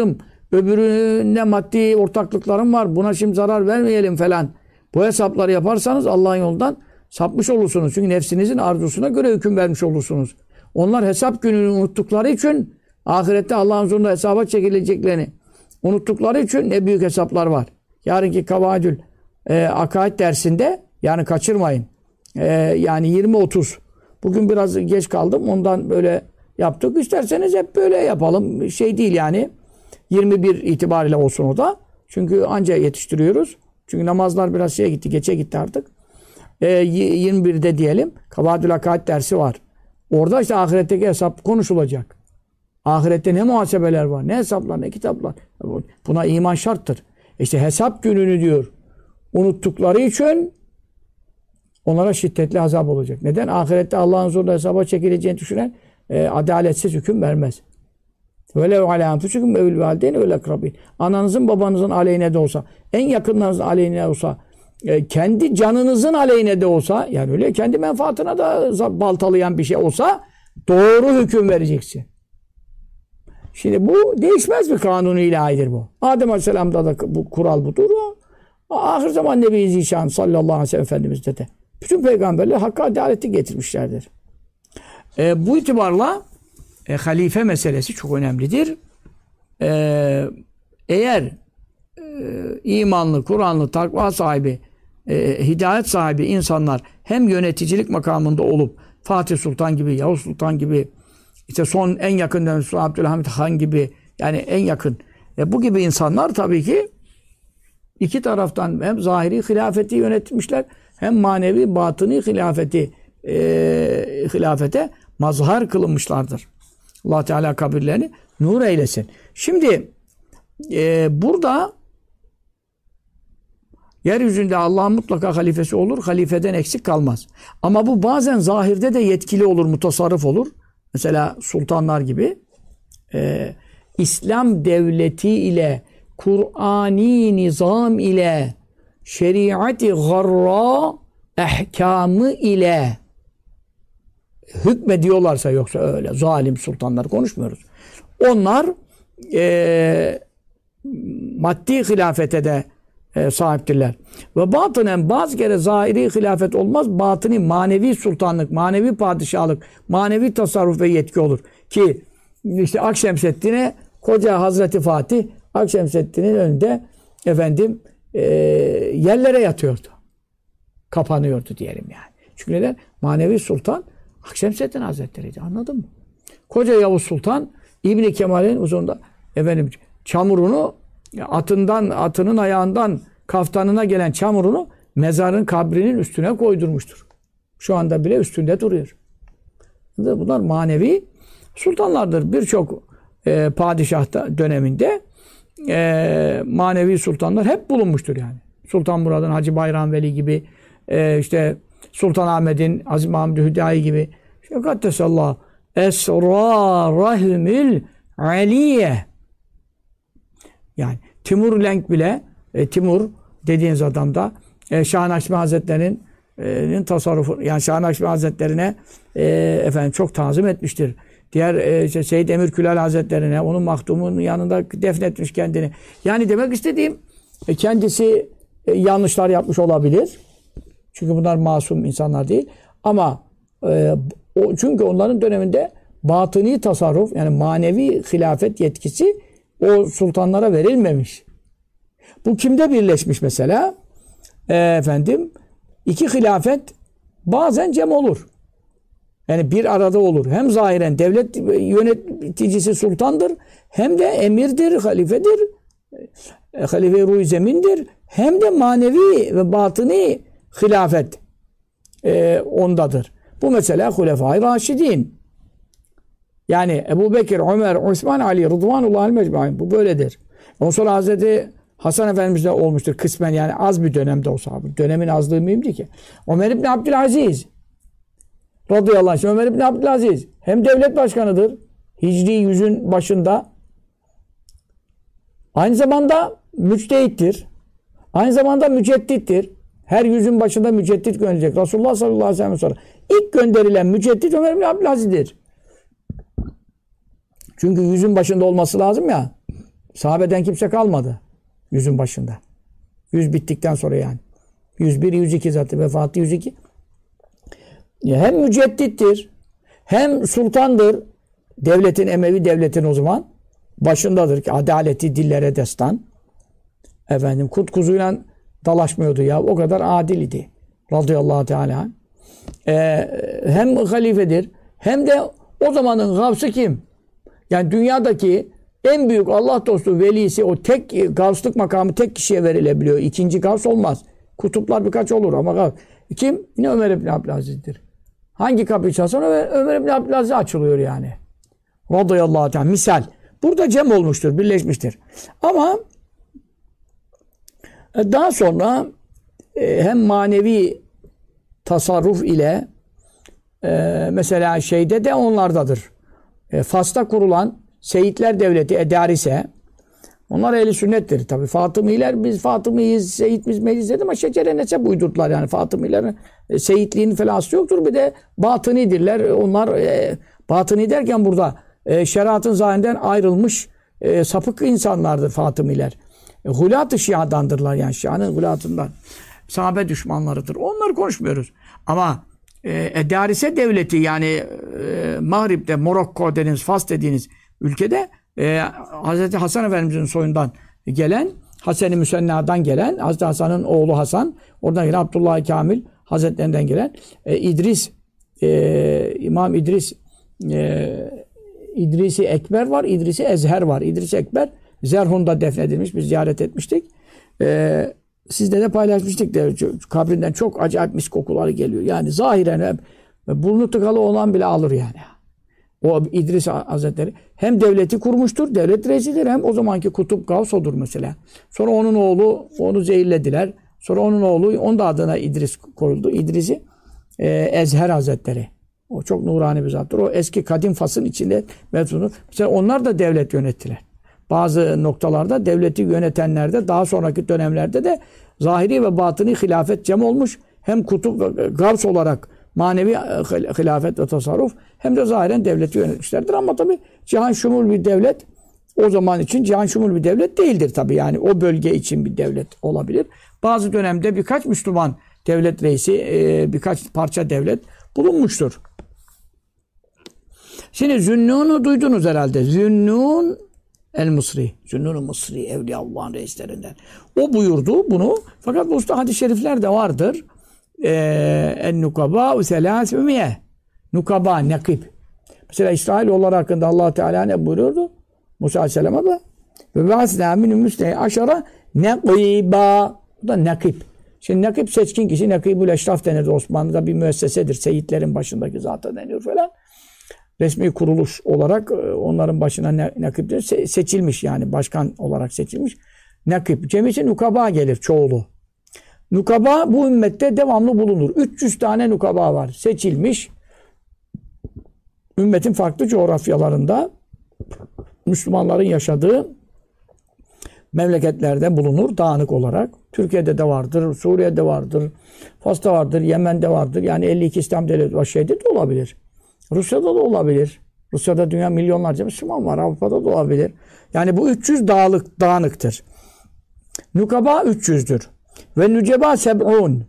öbürüne maddi ortaklıklarım var, buna şimdi zarar vermeyelim falan. Bu hesapları yaparsanız Allah'ın yolundan sapmış olursunuz. Çünkü nefsinizin arzusuna göre hüküm vermiş olursunuz. Onlar hesap gününü unuttukları için ahirette Allah'ın huzurunda hesaba çekileceklerini unuttukları için ne büyük hesaplar var. Yarınki Kavaidül Akaid dersinde, yani kaçırmayın. Yani 20-30. Bugün biraz geç kaldım. Ondan böyle yaptık. İsterseniz hep böyle yapalım. Şey değil yani. 21 itibariyle olsun o da. Çünkü anca yetiştiriyoruz. Çünkü namazlar biraz şeye gitti. Geçe gitti artık. 21'de diyelim. Kavaidül Akaid dersi var. Orada işte ahiretteki hesap konuşulacak. Ahirette ne muhasebeler var, ne hesaplar, ne kitaplar. Buna iman şarttır. İşte hesap gününü diyor. Unuttukları için onlara şiddetli azap olacak. Neden? Ahirette Allah'ın huzurunda hesaba çekileceğini düşünen adaletsiz hüküm vermez. Velev alâ enfusikum evil valideyni vel akrabîn. Ananızın babanızın aleyhine de olsa, en yakınlarınızın aleyhine de olsa, kendi canınızın aleyhine de olsa, yani öyle kendi menfaatine da baltalayan bir şey olsa doğru hüküm vereceksin. Şimdi bu değişmez bir kanunu ilahidir bu. Adem Aleyhisselam'da da bu kural budur. Ahir zaman Nebi Zişan sallallahu aleyhi ve sellem Efendimiz'de de bütün peygamberler hakka adaleti getirmişlerdir. Bu itibarla halife meselesi çok önemlidir. Eğer imanlı, Kur'anlı, takva sahibi, hidayet sahibi insanlar hem yöneticilik makamında olup Fatih Sultan gibi, Yavuz Sultan gibi, işte son en yakın dönem Sultan Abdülhamit Han gibi, yani en yakın. Bu gibi insanlar tabii ki iki taraftan hem zahiri hilafeti yönetmişler, hem manevi, batını hilafete mazhar kılınmışlardır. Allah Teala kabirlerini nur eylesin. Şimdi burada yeryüzünde Allah'ın mutlaka halifesi olur, halifeden eksik kalmaz. Ama bu bazen zahirde de yetkili olur, mutasarrıf olur. Mesela sultanlar gibi İslam devleti ile, Kur'ani nizam ile, şeriat-i garra ehkamı ile hükmediyorlarsa, yoksa öyle zalim sultanlar konuşmuyoruz. Onlar maddi hilafete de sahiptirler. Ve batınen bazı kere zahiri hilafet olmaz, batını manevi sultanlık, manevi padişahlık, manevi tasarruf ve yetki olur. Ki işte Akşemseddin'e koca Hazreti Fatih Akşemseddin'in önünde yerlere yatıyordu. Kapanıyordu diyelim yani. Çünkü neden? Manevi sultan Akşemseddin Hazretleri'ydi. Anladın mı? Koca Yavuz Sultan İbn Kemal'in uzununda çamurunu atının ayağından kaftanına gelen çamurunu mezarın kabrinin üstüne koydurmuştur. Şu anda bile üstünde duruyor. Bunlar manevi sultanlardır. Birçok padişah döneminde manevi sultanlar hep bulunmuştur yani. Sultan Murad'ın Hacı Bayram Veli gibi, işte Sultan Ahmet'in Aziz Mahmud Hüdayi gibi. Kaddesallahu esrarahumil aliye. Yani Timur Lenk bile, Timur dediğiniz adamda Şah Nakşibendi Hazretleri'nin tasarrufu, yani Şah Nakşibendi Hazretlerine çok tazim etmiştir. Diğer Seyyid Emir Külal Hazretlerine, onun mahdumunun yanında defnetmiş kendini. Yani demek istediğim, kendisi yanlışlar yapmış olabilir. Çünkü bunlar masum insanlar değil. Ama çünkü onların döneminde batıni tasarruf, yani manevi hilafet yetkisi o sultanlara verilmemiş. Bu kimde birleşmiş mesela? İki hilafet bazen cem olur. Yani bir arada olur. Hem zahiren devlet yöneticisi sultandır, hem de emirdir, halifedir, halife-i ruh-i zemindir, hem de manevi ve batıni hilafet ondadır. Bu mesela Hulefai Raşidin. Yani Ebu Bekir, Ömer, Osman, Ali, Rıdvanullahil mecmaîn. Bu böyledir. Ondan sonra Hazreti Hasan Efendimiz de olmuştur kısmen, yani az bir dönemde olsa. Dönemin azlığı mühim değil ki. Ömer İbni Abdülaziz radıyallahu anh. Ömer İbni Abdülaziz hem devlet başkanıdır, Hicri 100'ün başında. Aynı zamanda müçtehittir. Aynı zamanda müceddittir. Her 100'ün başında müceddit gönderecek. Resulullah sallallahu aleyhi ve sellem sonra ilk gönderilen müceddit Ömer İbni Abdülaziz'dir. Çünkü 100'ün başında olması lazım ya. Sahabeden kimse kalmadı. 100'ün başında. 100 bittikten sonra yani. 101, 102 zaten. Vefatı 102. Hem müceddittir, hem sultandır. Devletin, Emevi devletin o zaman başındadır ki adaleti dillere destan. Efendim kurt kuzuyla dalaşmıyordu ya. O kadar adil idi. Radıyallahu teala. Hem halifedir, hem de o zamanın gavsı kim? Yani dünyadaki en büyük Allah dostu velisi, o tek gavslık makamı tek kişiye verilebiliyor. İkinci gavs olmaz. Kutuplar birkaç olur ama gavs. Kim? Yine Ömer İbni Abdülaziz'dir. Hangi kapıyı çalsan Ömer İbni Abdülaziz açılıyor yani. Radıyallahu teala. Misal. Burada cem olmuştur, birleşmiştir. Ama daha sonra hem manevi tasarruf ile mesela şeyde de onlardadır. Fas'ta kurulan Seyitler Devleti Edarise, onlar ehli sünnettir tabi. Fatımiler, biz Fatımiyiz, Seyit biz meclis dedim ama şecere nesep uydurdular yani. Fatımilerin seyitliğinin falan yoktur. Bir de batınidirler. Onlar batıni derken burada şeriatın zahirinden ayrılmış sapık insanlardır Fatımiler. Hulat-ı Şia'dandırlar yani. Şia'nın hulatından. Sahabe düşmanlarıdır. Onları konuşmuyoruz. Ama Edarise Devleti yani Mağrib'de, Morokko dediğiniz, Fas dediğiniz ülkede Hazreti Hasan Efendimiz'in soyundan gelen, Hasan-ı Müsenna'dan gelen, Hazreti Hasan'ın oğlu Hasan, oradan gelen Abdullah Kamil Hazretlerinden gelen İdris, İmam İdris, İdris-i Ekber var, İdris-i Ezher var. İdris-i Ekber Zerhun'da defnedilmiş. Biz ziyaret etmiştik. Sizde de paylaşmıştık de kabrinden çok acayip mis kokuları geliyor. Yani zahiren burnu tıkalı olan bile alır yani. O İdris Hazretleri hem devleti kurmuştur, devlet reisidir, hem o zamanki kutup gavs odur mesela. Sonra onun oğlu, onu zehirlediler. Sonra onun oğlu, onun da adına İdris koyuldu. İdris'i Ezher Hazretleri. O çok nurani bir zattır. O eski kadim Fas'ın içinde mevzunu. Mesela onlar da devlet yönettiler. Bazı noktalarda devleti yönetenlerde daha sonraki dönemlerde de zahiri ve batini hilafet cem olmuş. Hem kutup ve gavs olarak manevi hilafet ve tasarruf, hem de zahiren devleti yönetmişlerdir. Ama tabi cihan şumul bir devlet o zaman için cihan şumul bir devlet değildir tabi. Yani o bölge için bir devlet olabilir. Bazı dönemde birkaç Müslüman devlet reisi, birkaç parça devlet bulunmuştur. Şimdi Zünnun'u duydunuz herhalde. Zünnun el-Mısri. Zünnun-u Mısri, Evliyaullah'ın reislerinden. O buyurdu bunu. Fakat bu usta hadis-i şerifler de vardır. En-Nukaba selâsümiye. Nukaba, nekib. Mesela İsrailoğulları hakkında Allah Teala ne buyuruyordu? Musa Aleyhisselam'a da ve ba'asnâ minhum müsney aşara nekîbâ. Bu da nekib. Şimdi nekib seçkin kişi. Nekibül eşraf denir Osmanlı'da, bir müessesedir. Seyitlerin başındaki zata deniyor falan. Resmi kuruluş olarak onların başına nekib seçilmiş yani. Başkan olarak seçilmiş. Nekib. Cemisi nukaba gelir çoğulu. Nukaba bu ümmette devamlı bulunur. 300 tane nukaba var. Seçilmiş. Ümmetin farklı coğrafyalarında Müslümanların yaşadığı memleketlerde bulunur dağınık olarak. Türkiye'de de vardır, Suriye'de vardır, Fas'ta vardır, Yemen'de vardır. Yani 52 İslam devleti var. Şeyde de olabilir. Rusya'da da olabilir. Rusya'da dünya milyonlarca Müslüman var. Avrupa'da da olabilir. Yani bu 300 dağınıktır. Nukaba 300'dür. Ve nüceba seb'un.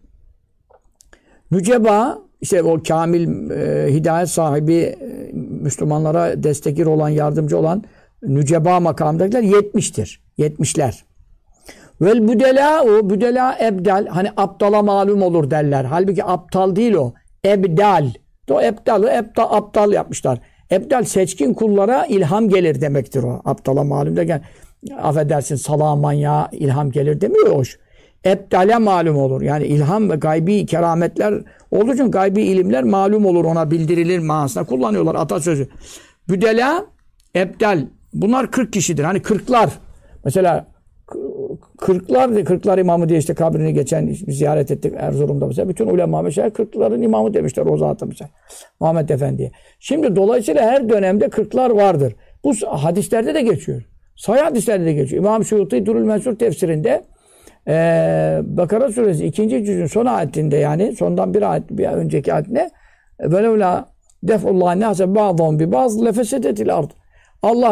Nüceba işte o kamil hidayet sahibi Müslümanlara destekir olan, yardımcı olan nüceba makamdakiler 70'tir. 70'ler. Vel büdela, o büdela ebdal, hani aptala malum olur derler. Halbuki aptal değil o. Ebdal. O aptal yapmışlar. Ebdal seçkin kullara ilham gelir demektir o. Aptala malum derken affedersin salağa manyağa ilham gelir demiyor o. Ebdale malum olur. Yani ilham ve gaybi kerametler olduğu için gaybi ilimler malum olur, ona bildirilir manasında kullanıyorlar atasözü. Büdela, ebdal. Bunlar 40 kişidir. Hani 40'lar. Mesela 40'lar imamı diye işte kabrini geçen ziyaret ettik Erzurum'da mesela. Bütün ulema mesela 40'ların imamı demişler o zatı mesela. Muhammed Efendi'ye. Şimdi dolayısıyla her dönemde 40'lar vardır. Bu hadislerde de geçiyor. Sahih hadislerde de geçiyor. İmam Suyuti Durul Mensur tefsirinde Bakara suresi 2. cüzün son ayetinde, yani sondan bir önceki ayetinde velevla def'ullahi nâse ba'dhum bi ba'd lefesedetil ard. Allah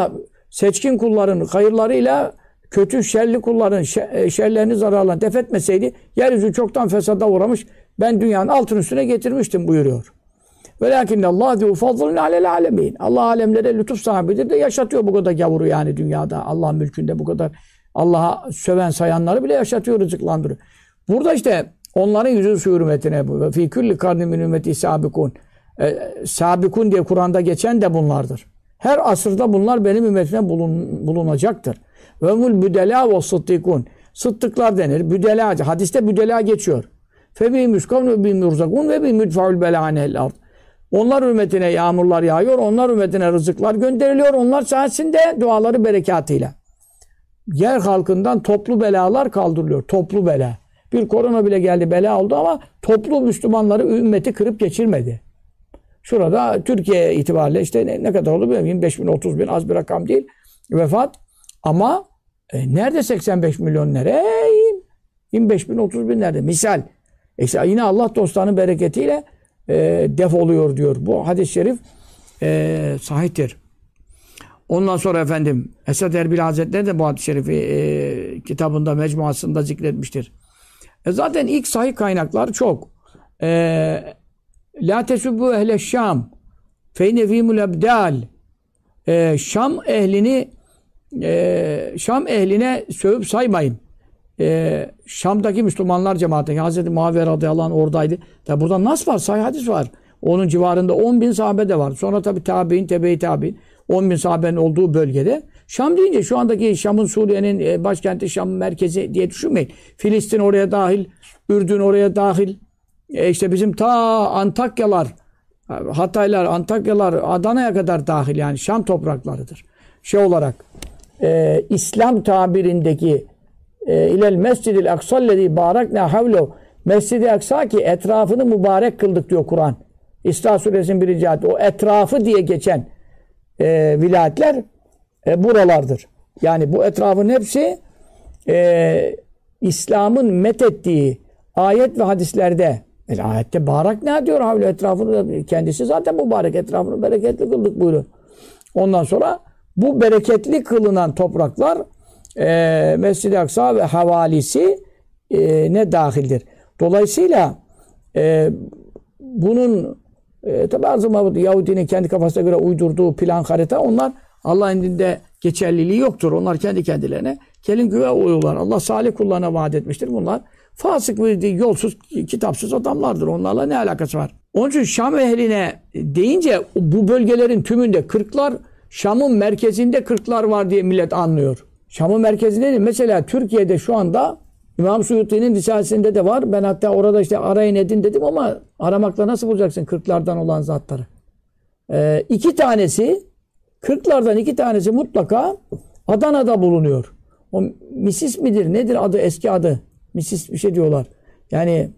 seçkin kulların hayırlarıyla kötü şerli kulların şerlerini zararlarını def etmeseydi yeryüzü çoktan fesada uğramış. Ben dünyanın altın üstüne getirmiştim buyuruyor. Velakinnallâh zû fadlın alel âlemîn. Allah alemlere lütuf sahibidir de yaşatıyor bu kadar gavuru yani dünyada. Allah'ın mülkünde bu kadar Allah'a söven sayanları bile yaşatıyor, rızıklandırıyor. Burada işte onların yüzü su hürmetine bu. Fî külli karni min ümmeti sabikun. Sabikun diye Kur'an'da geçen de bunlardır. Her asırda bunlar benim ümmetime bulunacaktır. Ve mul büdelâ ve sıddîkûn. Sıddıklar denir. Büdelâ. Hadiste büdelâ geçiyor. Febî müskavn ve bî mürzakûn ve bî müdfaül belâne el ard. Onlar hürmetine yağmurlar yağıyor. Onlar hürmetine rızıklar gönderiliyor. Onlar sayesinde duaları berekatıyla. Yer halkından toplu belalar kaldırılıyor. Toplu bela. Bir korona bile geldi bela oldu ama toplu Müslümanları ümmeti kırıp geçirmedi. Şurada Türkiye itibariyle işte ne kadar oldu bilmiyorum. 25 bin 30 bin az bir rakam değil. Vefat. Ama nerede 85 milyon nereye? 25 bin 30 bin nerede? Misal. Yine Allah dostlarının bereketiyle def oluyor diyor. Bu hadis-i şerif sahihtir. Ondan sonra efendim Esad Erbil Hazretleri de bu hadis-i şerifi kitabında, mecmuasında zikretmiştir. Zaten ilk sahih kaynaklar çok. La tesubbu ehle Şam feyne fîmul ebdal. Şam ehline sövüp saymayın. Şam'daki Müslümanlar cemaati, Hazreti Muaviye radıyallahu anh oradaydı. Tabi burada nas var, sahih hadis var. Onun civarında 10 bin sahabe de var. Sonra tabi tabi'in, tebe-i tabi'in 10 bin sahabenin olduğu bölgede. Şam deyince şu andaki Şam'ın, Suriye'nin başkenti, Şam'ın merkezi diye düşünmeyin. Filistin oraya dahil, Ürdün oraya dahil. İşte bizim ta Antakyalar, Hataylar, Antakyalar, Adana'ya kadar dahil yani Şam topraklarıdır. Şey olarak İslam tabirindeki ilel mescidil aksallezî bâreknâ havlehu, Mescid-i Aksa ki etrafını mübarek kıldık diyor Kur'an. İsra suresinin 1. ayeti. O etrafı diye geçen vilayetler buralardır. Yani bu etrafın hepsi İslam'ın methettiği ayet ve hadislerde. Ayette barak ne diyor? Havle etrafını, kendisi zaten mübarek, etrafını bereketli kıldık buyuruyor. Ondan sonra bu bereketli kılınan topraklar Mescid-i Aksa ve havalisi ne dahildir. Dolayısıyla bunun tabi azı Yahudinin kendi kafasına göre uydurduğu plan, harita, onlar Allah'ın indinde geçerliliği yoktur. Onlar kendi kendilerine kelin güve uyuyorlar. Allah salih kullarına vaat etmiştir. Bunlar fasık ve yolsuz, kitapsız adamlardır. Onlarla ne alakası var? Onun için Şam ehline deyince bu bölgelerin tümünde Kırklar, Şam'ın merkezinde Kırklar var diye millet anlıyor. Şam'ın merkezinde değil. Mesela Türkiye'de şu anda İmam Suyuti'nin risalesinde de var. Ben hatta orada işte arayın edin dedim ama aramakla nasıl bulacaksın Kırklardan olan zatları? 2 tanesi, Kırklardan 2 tanesi mutlaka Adana'da bulunuyor. O Misis midir? Nedir adı? Eski adı. Misis bir şey diyorlar. Yani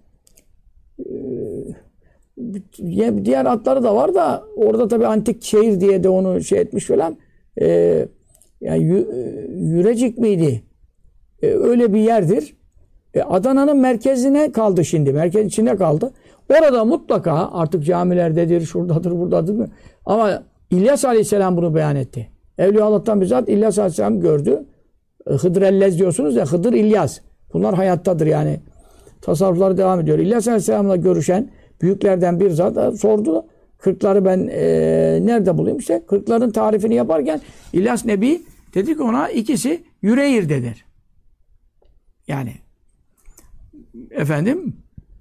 diğer adları da var da orada tabii antik şehir diye de onu şey etmiş falan. Yani Yürecik miydi? Öyle bir yerdir. Adana'nın merkezine kaldı şimdi. Merkezin içine kaldı. Orada mutlaka artık camilerdedir, şuradadır, buradadır mı? Ama İlyas Aleyhisselam bunu beyan etti. Evliya Allah'tan bizzat İlyas Aleyhisselam gördü. Hıdır Ellez diyorsunuz ya, Hıdır İlyas. Bunlar hayattadır yani. Tasarrufları devam ediyor. İlyas Aleyhisselam'la görüşen büyüklerden bir zat sordu. Kırkları ben nerede bulayım? İşte Kırkların tarifini yaparken İlyas Nebi dedi ki ona ikisi Yüreğir denir. Yani efendim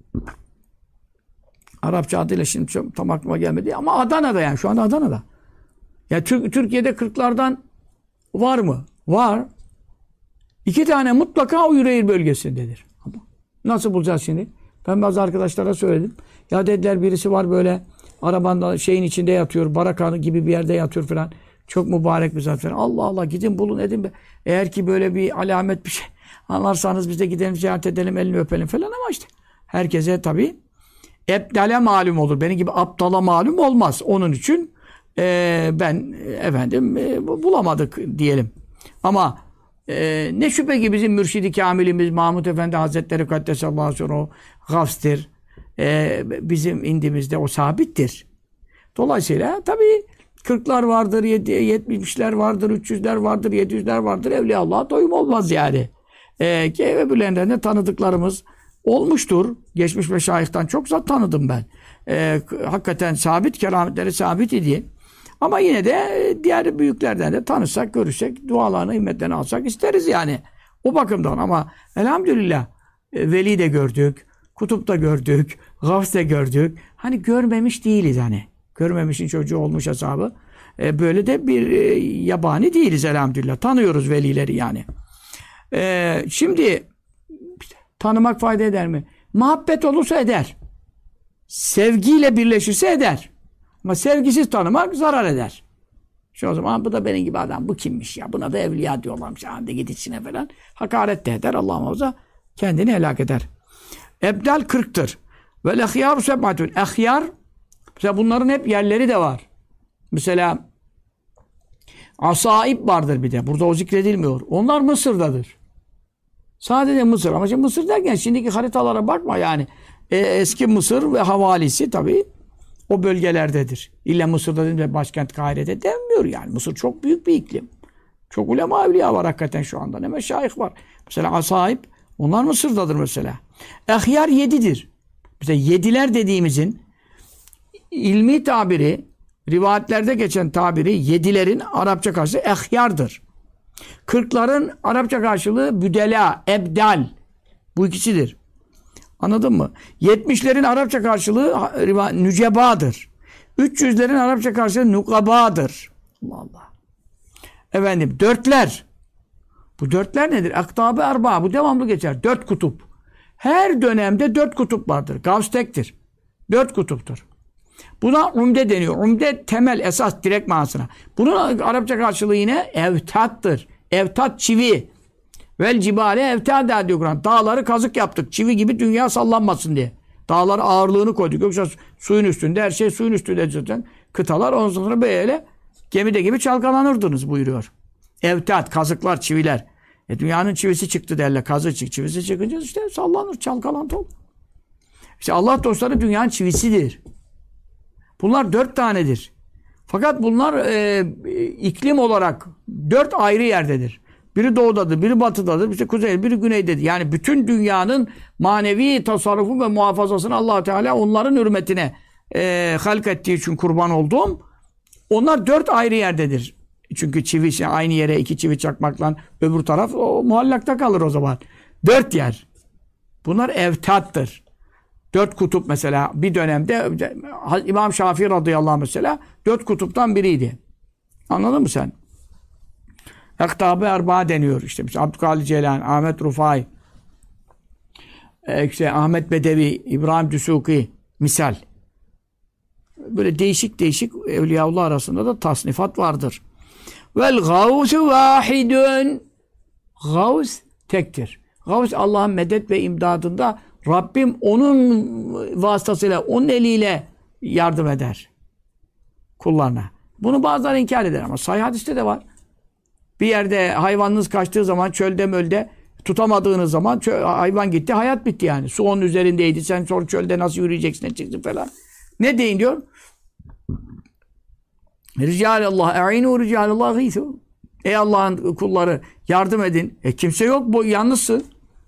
Arapça adıyla şimdi tam aklıma gelmedi ama Adana'da, yani şu anda Adana'da. Yani Türkiye'de Kırklardan var mı? Var. 2 tane mutlaka o Yüreğir bölgesindedir. Nasıl bulacağız şimdi? Ben bazı arkadaşlara söyledim. Ya dediler birisi var böyle arabanda şeyin içinde yatıyor, baraka gibi bir yerde yatıyor falan. Çok mübarek bir zat falan. Allah Allah, gidin bulun edin be. Eğer ki böyle bir alamet bir şey anlarsanız biz de gidelim ziyaret edelim, elini öpelim falan, ama işte herkese tabii ebdale malum olur. Benim gibi aptala malum olmaz. Onun için ben efendim bulamadık diyelim. Ama ne şüphe ki bizim mürşidi kamilimiz Mahmud Efendi Hazretleri Kaddesallahu sonra o gavstir. Bizim indimizde o sabittir. Dolayısıyla tabii 40'lar vardır, 70'ler vardır, 300'ler vardır, 700'ler vardır. Evliya Allah'a doyum olmaz yani. Ki öbürlerinden de tanıdıklarımız olmuştur. Geçmiş meşayihtan çok zat tanıdım ben. Hakikaten sabit, kerametleri sabit idi. Ama yine de diğer büyüklerden de tanışsak, görüşsek, dualarını, himmetlerini alsak isteriz yani. O bakımdan ama elhamdülillah veli de gördük, kutup da gördük, gavs de gördük. Hani görmemiş değiliz hani. Görmemişin çocuğu olmuş hesabı. Böyle de bir yabani değiliz elhamdülillah. Tanıyoruz velileri yani. Şimdi tanımak fayda eder mi? Muhabbet olursa eder. Sevgiyle birleşirse eder. Ama sevgisiz tanımak zarar eder. O zaman bu da benim gibi adam. Bu kimmiş ya? Buna da evliya diyorlarmış. Hadi git içine falan. Hakaret de eder. Allah muhafaza kendini helak eder. Ebdal 40'tır. Ve lehyâru seb'atun. Ehyar, mesela bunların hep yerleri de var. Mesela asaib vardır bir de. Burada o zikredilmiyor. Onlar Mısır'dadır. Sadece Mısır. Ama şimdi Mısır derken şimdiki haritalara bakma yani. Eski Mısır ve havalisi tabii o bölgelerdedir. İlla Mısır'da değil de başkent Kahire'de denmiyor yani. Mısır çok büyük bir iklim. Çok ulema evliya var hakikaten şu anda. Ne meşayih var. Mesela asaib, onlar Mısır'dadır mesela. Ehyar 7'dir. Mesela 7'ler dediğimizin ilmi tabiri, rivayetlerde geçen tabiri 7'lerin Arapça karşılığı ehyardır. 40'ların Arapça karşılığı büdela, ebdal. Bu ikisidir. Anladın mı? 70'lerin Arapça karşılığı nücebadır. 300'lerin Arapça karşılığı nukabadır. Allah Allah. Efendim, 4'ler. Bu 4'ler nedir? Aktab-ı erba. Bu devamlı geçer. 4 kutup. Her dönemde 4 kutup vardır. Gavs tektir. 4 kutuptur. Buna umde deniyor. Umde temel, esas, direkt manasına. Bunun Arapça karşılığı yine evtattır. Evtat çivi. Vel cibale evtada diyor Kur'an. Dağları kazık yaptık. Çivi gibi dünya sallanmasın diye. Dağlara ağırlığını koyduk. Yoksa suyun üstünde, her şey suyun üstünde zaten. Kıtalar ondan sonra böyle gemide gibi çalkalanırdınız buyuruyor. Evtat, kazıklar, çiviler. Dünyanın çivisi çıktı derler. Kazı çık. Çivisi çıkınca işte sallanır, çalkalantı olur. İşte Allah dostları dünyanın çivisidir. Bunlar 4 tanedir. Fakat bunlar iklim olarak 4 ayrı yerdedir. Biri doğudadır, biri batıdadır, biri kuzey, biri güneydedir. Yani bütün dünyanın manevi tasarrufu ve muhafazasını Allah Teala onların hürmetine halk ettiği için kurban olduğum. Onlar 4 ayrı yerdedir. Çünkü çivi aynı yere 2 çivi çakmakla öbür taraf o muallakta kalır o zaman. 4 yer. Bunlar evtattır. 4 kutup mesela bir dönemde İmam Şafii radıyallahu anh mesela 4 kutuptan biriydi. Anladın mı sen? Ektab-ı erba deniyor işte. Mesela Abdülkadir Ceylani, Ahmet Rufai, işte Ahmet Bedevi, İbrahim Düsuki misal. Böyle değişik değişik evliyaullah arasında da tasnifat vardır. Vel gavsu vahidun. Gavs tektir. Gavs Allah'ın medet ve imdadında Rabbim onun vasıtasıyla, onun eliyle yardım eder kullarına. Bunu bazıları inkar eder ama sahih hadiste de var. Bir yerde hayvanınız kaçtığı zaman çölde mölde tutamadığınız zaman hayvan gitti, hayat bitti yani. Su onun üzerindeydi. Sen sonra çölde nasıl yürüyeceksin, edeceksin falan. Ne deyin diyor? Ricalallah, e'inu ricalallah gîthu. Ey Allah'ın kulları yardım edin. Kimse yok, bu yalnızsın.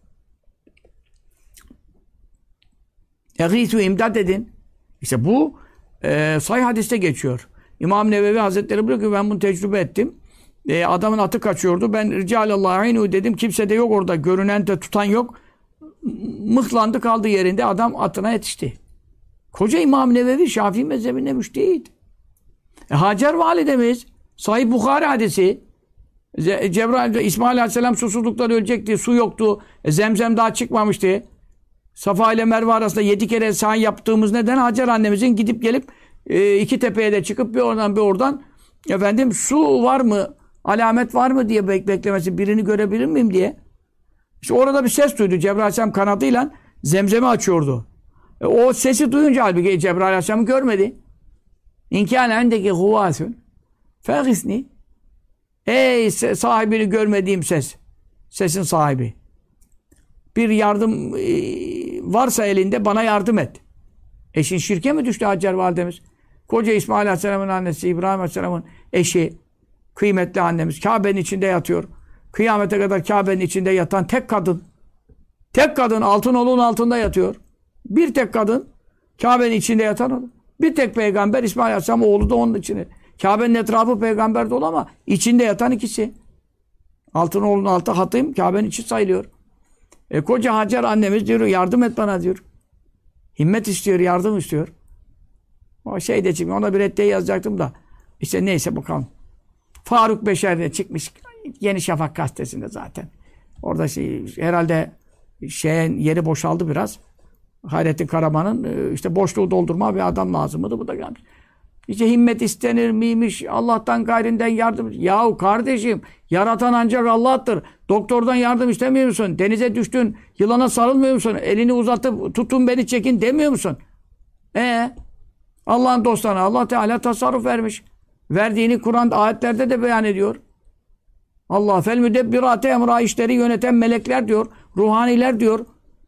Gîthu imdad edin. İşte bu sahih hadiste geçiyor. İmam Nevevi Hazretleri bırakıyor, ben bunu tecrübe ettim. Adamın atı kaçıyordu. Ben ricalallah e'inu dedim. Kimse de yok orada. Görünen de tutan yok. Mıhlandı kaldı yerinde. Adam atına yetişti. Koca İmam Nevevi Şafii mezhebine müştehit. Hacer validemiz Sahih Bukhari hadisi Cebrail, İsmail Aleyhisselam susuzluktan ölecekti. Su yoktu. Zemzem daha çıkmamıştı. Safa ile Merve arasında 7 kere sahi yaptığımız neden Hacer annemizin gidip gelip 2 tepeye de çıkıp bir oradan bir oradan efendim su var mı? Alamet var mı diye beklemesi. Birini görebilir miyim diye. İşte orada bir ses duydu. Cebrail Aleyhisselam kanadıyla zemzemi açıyordu. O sesi duyunca halbuki Cebrail Aleyhisselam'ı görmedi. İnkâne endeki huvâsün feğisni. Ey sahibini görmediğim ses. Sesin sahibi. Bir yardım varsa elinde bana yardım et. Eşin şirke mi düştü Hacer validemiz? Koca İsmail Aleyhisselam'ın annesi, İbrahim Aleyhisselam'ın eşi, kıymetli annemiz Kabe'nin içinde yatıyor. Kıyamete kadar Kabe'nin içinde yatan tek kadın. Tek kadın altın olun altında yatıyor. Bir tek kadın Kabe'nin içinde yatan o. Bir tek peygamber İsmail Aleyhisselam oğlu da onun içinde. Kabe'nin etrafı peygamber dolu ama içinde yatan ikisi. Altın olun altı hatayım Kabe'nin içi sayılıyor. Koca Hacer annemiz diyor yardım et bana diyor. Himmet istiyor, yardım istiyor. O şey de çıkmıyor. Ona bir reddiye yazacaktım da. İşte neyse bakalım. Faruk Beşer'de çıkmış. Yeni Şafak gazetesinde zaten. Orada herhalde yeri boşaldı biraz. Hayrettin Karaman'ın işte boşluğu doldurma bir adam lazımdı. Bu da gelmiş. İşte himmet istenir miymiş? Allah'tan gayrinden yardım. Yahu kardeşim yaratan ancak Allah'tır. Doktordan yardım istemiyor musun? Denize düştün. Yılana sarılmıyor musun? Elini uzatıp tutun beni çekin demiyor musun? Allah'ın dostlarına Allah Teala tasarruf vermiş. Verdiğini Kur'an ayetlerde de beyan ediyor. Allah fel müdebbirate emra işleri yöneten melekler diyor. Ruhaniler diyor.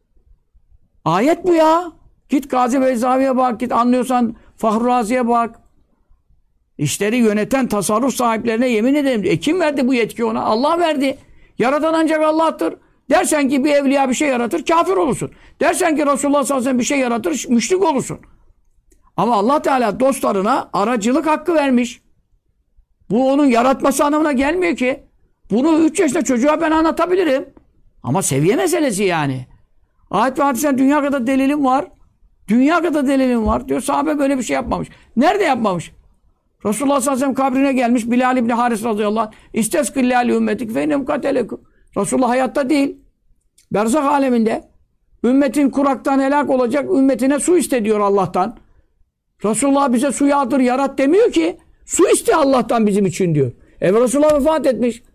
Ayet bu ya. Git Gazi Beyzavi'ye bak. Git anlıyorsan Fahru Razi'ye bak. İşleri yöneten tasarruf sahiplerine yemin ederim. Kim verdi bu yetki ona? Allah verdi. Yaratan ancak Allah'tır. Dersen ki bir evliya bir şey yaratır, kafir olursun. Dersen ki Resulullah sallallahu aleyhi ve sellem bir şey yaratır, müşrik olursun. Ama Allah Teala dostlarına aracılık hakkı vermiş. Bu onun yaratması anlamına gelmiyor ki. Bunu 3 yaşında çocuğa ben anlatabilirim. Ama seviye meselesi yani. Ayet ve hadisten dünya kadar delilim var. Dünya kadar delilim var. Diyor sahabe böyle bir şey yapmamış. Nerede yapmamış? Resulullah sallallahu aleyhi ve sellem kabrine gelmiş. Bilal İbni Haris radıyallahu anh. İsteskillâli ümmetik ve innem katelekum. Resulullah hayatta değil. Berzak aleminde. Ümmetin kuraktan helak olacak. Ümmetine su iste diyor Allah'tan. Resulullah bize su yağdır, yarat demiyor ki. Su iste Allah'tan bizim için diyor. Resulullah vefat etmiş.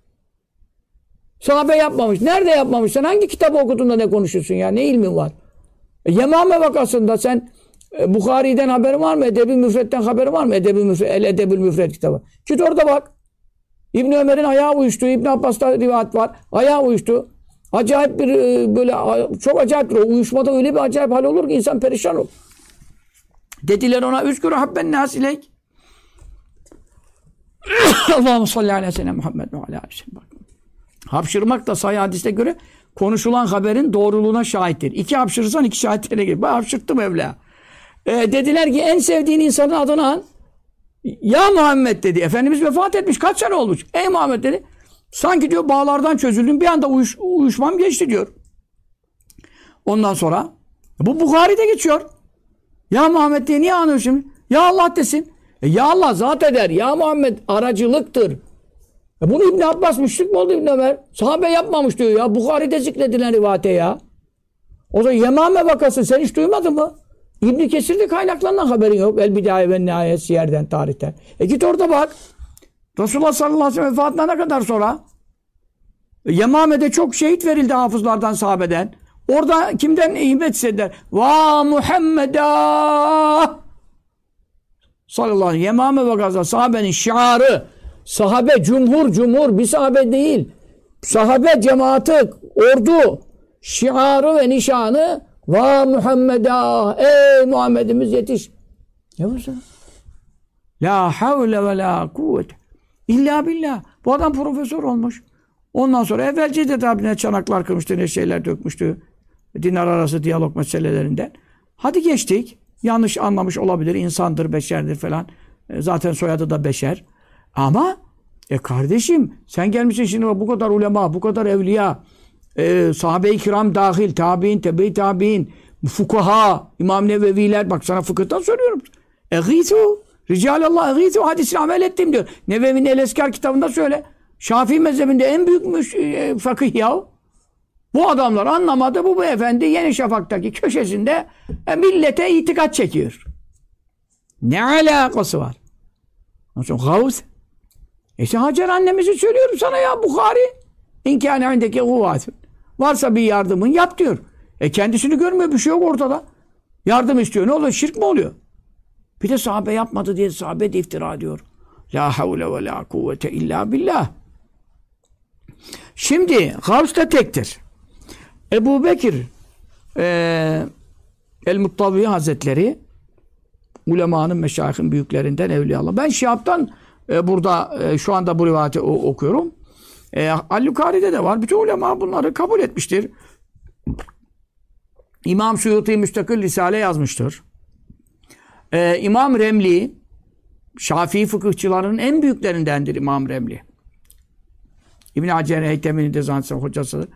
Sahabe yapmamış. Nerede yapmamış? Sen hangi kitabı okudun da ne konuşuyorsun ya? Ne ilmin var? Yemame vakasında sen Bukhari'den haberin var mı? Edeb-i Müfret'ten haberin var mı? El-Edeb-ül Müfret kitabı. Git orada bak. İbn Ömer'in ayağı uyuştu. İbn Abbas'ta rivayet var. Ayağı uyuştu. Acayip bir böyle çok acayip bir o uyuşmada öyle bir acayip hal olur ki insan perişan olur. Dediler ona üzkürü habben nasileyk. Allahu salli aleyhi ve sellem Muhammed ve aleyhi ve sellem. Hapşırmak da sahih hadiste göre konuşulan haberin doğruluğuna şahittir. 2 hapşırırsan 2 şahitlere gir. Ben hapşırttım Evliya. Dediler ki en sevdiğin insanın adını an. Ya Muhammed dedi. Efendimiz vefat etmiş. Kaç sene olmuş? Ey Muhammed dedi. Sanki diyor bağlardan çözüldüm. Bir anda uyuşmam geçti diyor. Ondan sonra bu Bukhari'de geçiyor. Ya Muhammed diye niye anıyor şimdi? Ya Allah desin. Ya Allah zat eder. Ya Muhammed aracılıktır. Bunu İbn Abbas müşrik mi oldu İbn Ömer? Sahabe yapmamış diyor ya. Bukhari'de zikredilen rivayete ya. O zaman Yemame vakası sen hiç duymadın mı? İbn Kesir'de kaynaklarından haberin yok. El Bidaye ve Nihayet Siyer'den, tarihten. Git orada bak. Resulullah sallallahu aleyhi ve sellem vefatına ne kadar sonra? Yemame'de çok şehit verildi hafızlardan, sahabeden. Orada kimden himmet istediler? Va Muhammeda sallallahu aleyhi ve sellem. Yemame vakası sahabenin şiarı. Sahabe cumhur bir sahabe değil. Sahabe cemaati, ordu şiarı ve nişanı va Muhammeda ey Muhammed'imiz yetiş. Ne bu sen? La havle ve la kuvvete illa billah. Bu adam profesör olmuş. Ondan sonra evvelce de tabi ne çanaklar kırmıştı, ne şeyler dökmüştü. Dinler arası diyalog meselelerinden. Hadi geçtik. Yanlış anlamış olabilir. İnsandır, beşerdir falan. Zaten soyadı da Beşer. Ama kardeşim sen gelmişsin şimdi bu kadar ulema, bu kadar evliya, sahabe-i kiram dahil, tabi'in, tebe-i tabi'in, fukaha, İmam Neveviler, bak sana fıkıhtan söylüyorum. Eğithu, Ricalallah eğithu hadisini amel ettim diyor. Nevevi'nin El-Eskar kitabında söyle. Şafii mezhebinde en büyük fakih ya. Bu adamlar anlamadı. Bu beyefendi Yeni Şafak'taki köşesinde millete itikat çekiyor. Ne alakası var? Gavs. İşte Hacer annemizi söylüyorum sana ya Bukhari. İnkâne indeki guvâsın. Varsa bir yardımın yap diyor. Kendisini görmüyor, bir şey yok ortada. Yardım istiyor. Ne oluyor? Şirk mi oluyor? Bir de sahabe yapmadı diye sahabe de iftira ediyor. La havle ve la kuvvete illa billah. Şimdi Gavs da tektir. Ebu Bekir El-Muttavi Hazretleri Ulemanın, meşayihin büyüklerinden Evliyaullah. Ben Şihab'dan burada şu anda bu rivayeti okuyorum. Al-Lukari'de de var. Bütün ulema bunları kabul etmiştir. İmam Suyuti müstakil risale yazmıştır. İmam Remli, Şafii fıkıhçılarının en büyüklerindendir İmam Remli. İbn Hacer Heytemi'nin de zaten hocası.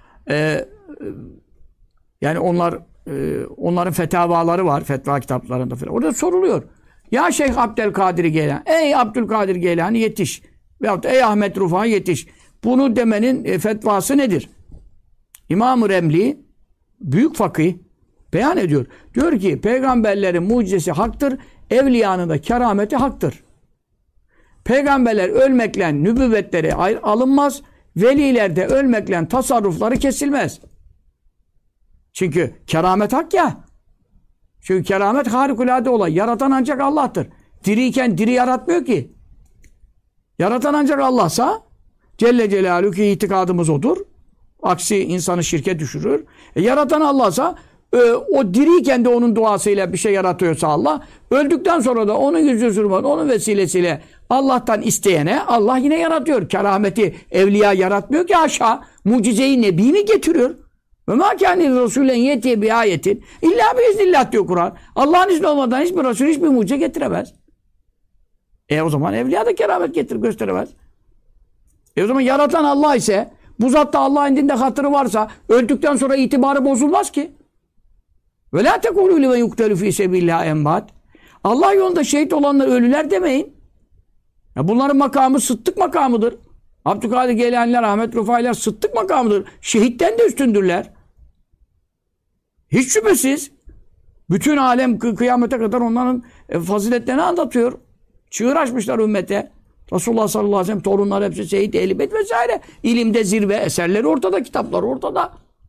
Yani onların fetavaları var, fetva kitaplarında falan. Orada soruluyor. Ya Şeyh Abdülkadir Geylani, ey Abdülkadir Geylani yetiş. Veyahut da ey Ahmet Rufai yetiş. Bunu demenin fetvası nedir? İmam-ı Remli, büyük fakih, beyan ediyor. Diyor ki, peygamberlerin mucizesi haktır, evliyanın da kerameti haktır. Peygamberler ölmekle nübüvvetleri alınmaz, veliler de ölmekle tasarrufları kesilmez. Çünkü keramet hak ya. Çünkü keramet harikulade olay. Yaratan ancak Allah'tır. Diriyken diri yaratmıyor ki. Yaratan ancak Allah'sa Celle Celaluhu ki itikadımız odur. Aksi insanı şirke düşürür. Yaratan Allah'sa o diriyken de onun duasıyla bir şey yaratıyorsa Allah, öldükten sonra da onun yüzü sürmen, onun vesilesiyle Allah'tan isteyene Allah yine yaratıyor. Kerameti evliya yaratmıyor ki aşağı. Mucizeyi Nebi mi getiriyor? Ve mâ kâne rasûlen yetiye bi ayetin illâ biiznillah diyor Kur'an. Allah'ın izni olmadan hiçbir Resul hiçbir mucize getiremez. O zaman evliya da keramet gösteremez. O zaman yaratan Allah ise, bu zatta Allah'ın indinde hatırı varsa, öldükten sonra itibarı bozulmaz ki. Ve lâ tekûlû limen yuktelu fî sebîllâh enbât. Allah yolunda şehit olanlar ölüler demeyin. Bunların makamı sıddık makamıdır. Abdülkadir Geylaniler, Ahmet Rufai'ler sıddık makamıdır. Şehitten de üstündürler. Hiç şüphesiz. Bütün alem kıyamete kadar onların faziletlerini anlatıyor. Çığır açmışlar ümmete. Resulullah sallallahu aleyhi ve sellem torunları hepsi Seyyid Ehl-i Beyt vesaire. İlimde zirve, eserleri ortada, kitaplar ortada.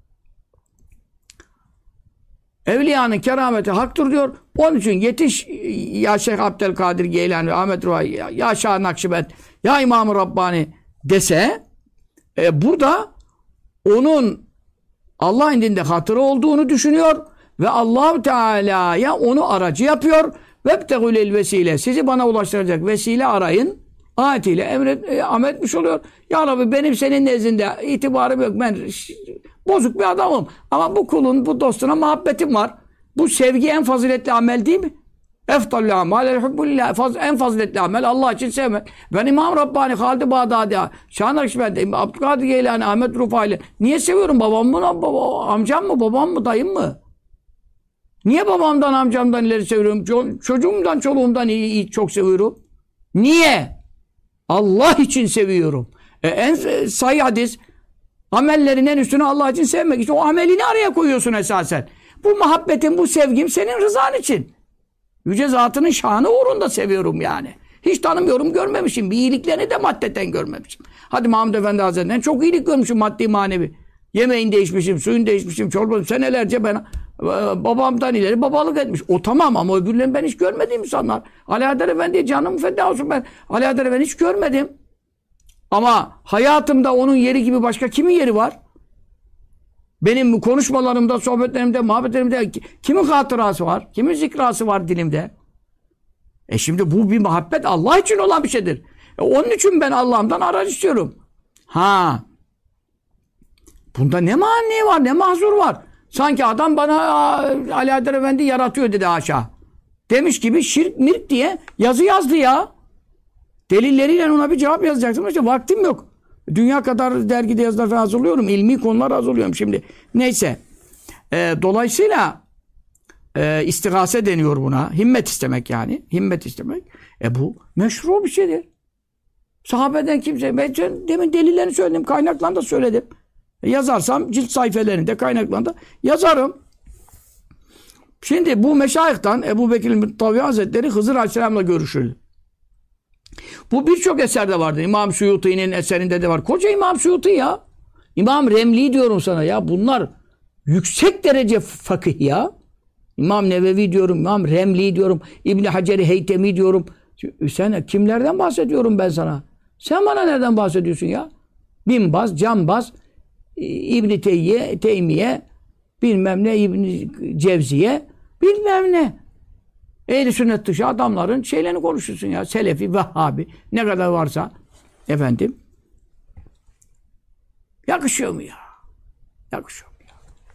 Evliyanın kerameti haktır diyor. Onun için yetiş ya Şeyh Abdülkadir Geylani, Ahmet Rufai, ya Şah Nakşibend, ya İmam-ı Rabbani dese burada onun Allah indinde hatırı olduğunu düşünüyor ve Allah-u Teala'ya onu aracı yapıyor. Vebtegulil vesile. Sizi bana ulaştıracak vesile arayın. Ayetiyle emretmiş oluyor. Ya Rabbi benim senin nezdinde itibarım yok. Ben bozuk bir adamım. Ama bu kulun, bu dostuna muhabbetim var. Bu sevgi en faziletli amel değil mi? Eftalü amel en faziletli amel Allah için sevmek. Ben İmam Rabbani, Halid-i Bağdadi, Şah Nakşibend, Abdülkadir Geylani, Ahmet Rufai'li niye seviyorum? Babam mı, amcam mı, babam mı, dayım mı? Niye babamdan, amcamdan ileri seviyorum? Çocuğumdan, çoluğumdan çok seviyorum. Niye? Allah için seviyorum. En sahih hadis, amellerin en üstüne Allah için sevmek. İşte o amelini araya koyuyorsun esasen. Bu muhabbetin, bu sevgim senin rızan için. Yüce Zatının şanı uğrunda seviyorum yani. Hiç tanımıyorum, görmemişim. Bir iyiliklerini de maddeten görmemişim. Hadi Mahmud Efendi Hazretleri'nden çok iyilik görmüşüm maddi manevi. Yemeğini değişmişim, suyunu değişmişim, çorbasını senelerce ben babamdan ileri babalık etmiş. O tamam ama öbürlerini ben hiç görmediğim insanlar. Ali Haydar Efendi'ye canım feda olsun ben. Ali Haydar Efendi hiç görmedim. Ama hayatımda onun yeri gibi başka kimin yeri var? Benim konuşmalarımda, sohbetlerimde, muhabbetlerimde kimin hatırası var? Kimin zikrası var dilimde? Şimdi bu bir muhabbet Allah için olan bir şeydir. Onun için ben Allah'ımdan aracı istiyorum. Bunda ne mani var, ne mahzur var? Sanki adam bana Ali Haydar Efendi yaratıyor dedi haşa. Demiş gibi şirk mirk diye yazı yazdı ya. Delilleriyle ona bir cevap yazacaksın. İşte vaktim yok. Dünya kadar dergide yazılar falan hazırlıyorum. İlmi konular hazırlıyorum şimdi. Neyse. Dolayısıyla istigase deniyor buna. Himmet istemek yani. Himmet istemek. Bu meşru bir şeydir. Sahabeden kimse. Ben demin delillerini söyledim. Kaynaklarını da söyledim. Yazarsam cilt sayfelerinde, kaynaklarında yazarım. Şimdi bu meşayihtan Ebu Bekir Muttavi Hazretleri Hızır Aleyhisselam'la görüşüldü. Bu birçok eserde vardır. İmam Suyuti'nin eserinde de var. Koca İmam Suyuti ya. İmam Remli diyorum sana ya. Bunlar yüksek derece fakih ya. İmam Nevevi diyorum, İmam Remli diyorum, İbn-i Hacer-i Heytemi diyorum. Sen kimlerden bahsediyorum ben sana? Sen bana nereden bahsediyorsun ya? Binbaz, Canbaz, İbn-i Teymiye, bilmem ne, İbn-i Cevziye, bilmem ne. Ehl-i sünnet dışı adamların şeylerini konuşursun ya. Selefi, Vehhabi ne kadar varsa efendim. Yakışıyor mu ya? Yakışıyor mu ya?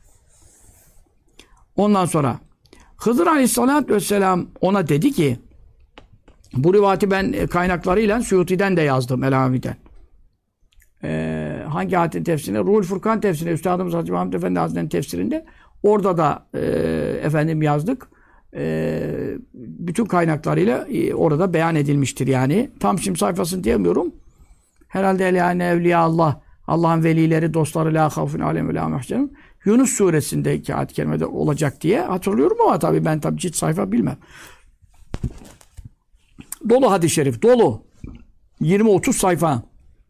Ondan sonra Hızır Aleyhisselatü Vesselam ona dedi ki, bu rivayeti ben kaynaklarıyla Suyuti'den de yazdım, Elhami'den. Hangi ayetin tefsirinde? Ruhul Furkan tefsirinde, Üstadımız Hacı Mahmud Efendi Hazretleri'nin tefsirinde. Orada da efendim yazdık. Bütün kaynaklarıyla orada beyan edilmiştir yani. Tam şimdi sayfasını diyemiyorum. Herhalde yani evliya Allah, Allah'ın velileri, dostları la havfun aleyhim ve la mahzun. Yunus suresindeki ayet-i kerimede olacak diye hatırlıyorum ama tabii ben cilt sayfa bilmem. Dolu hadis-i şerif, dolu. 20-30 sayfa.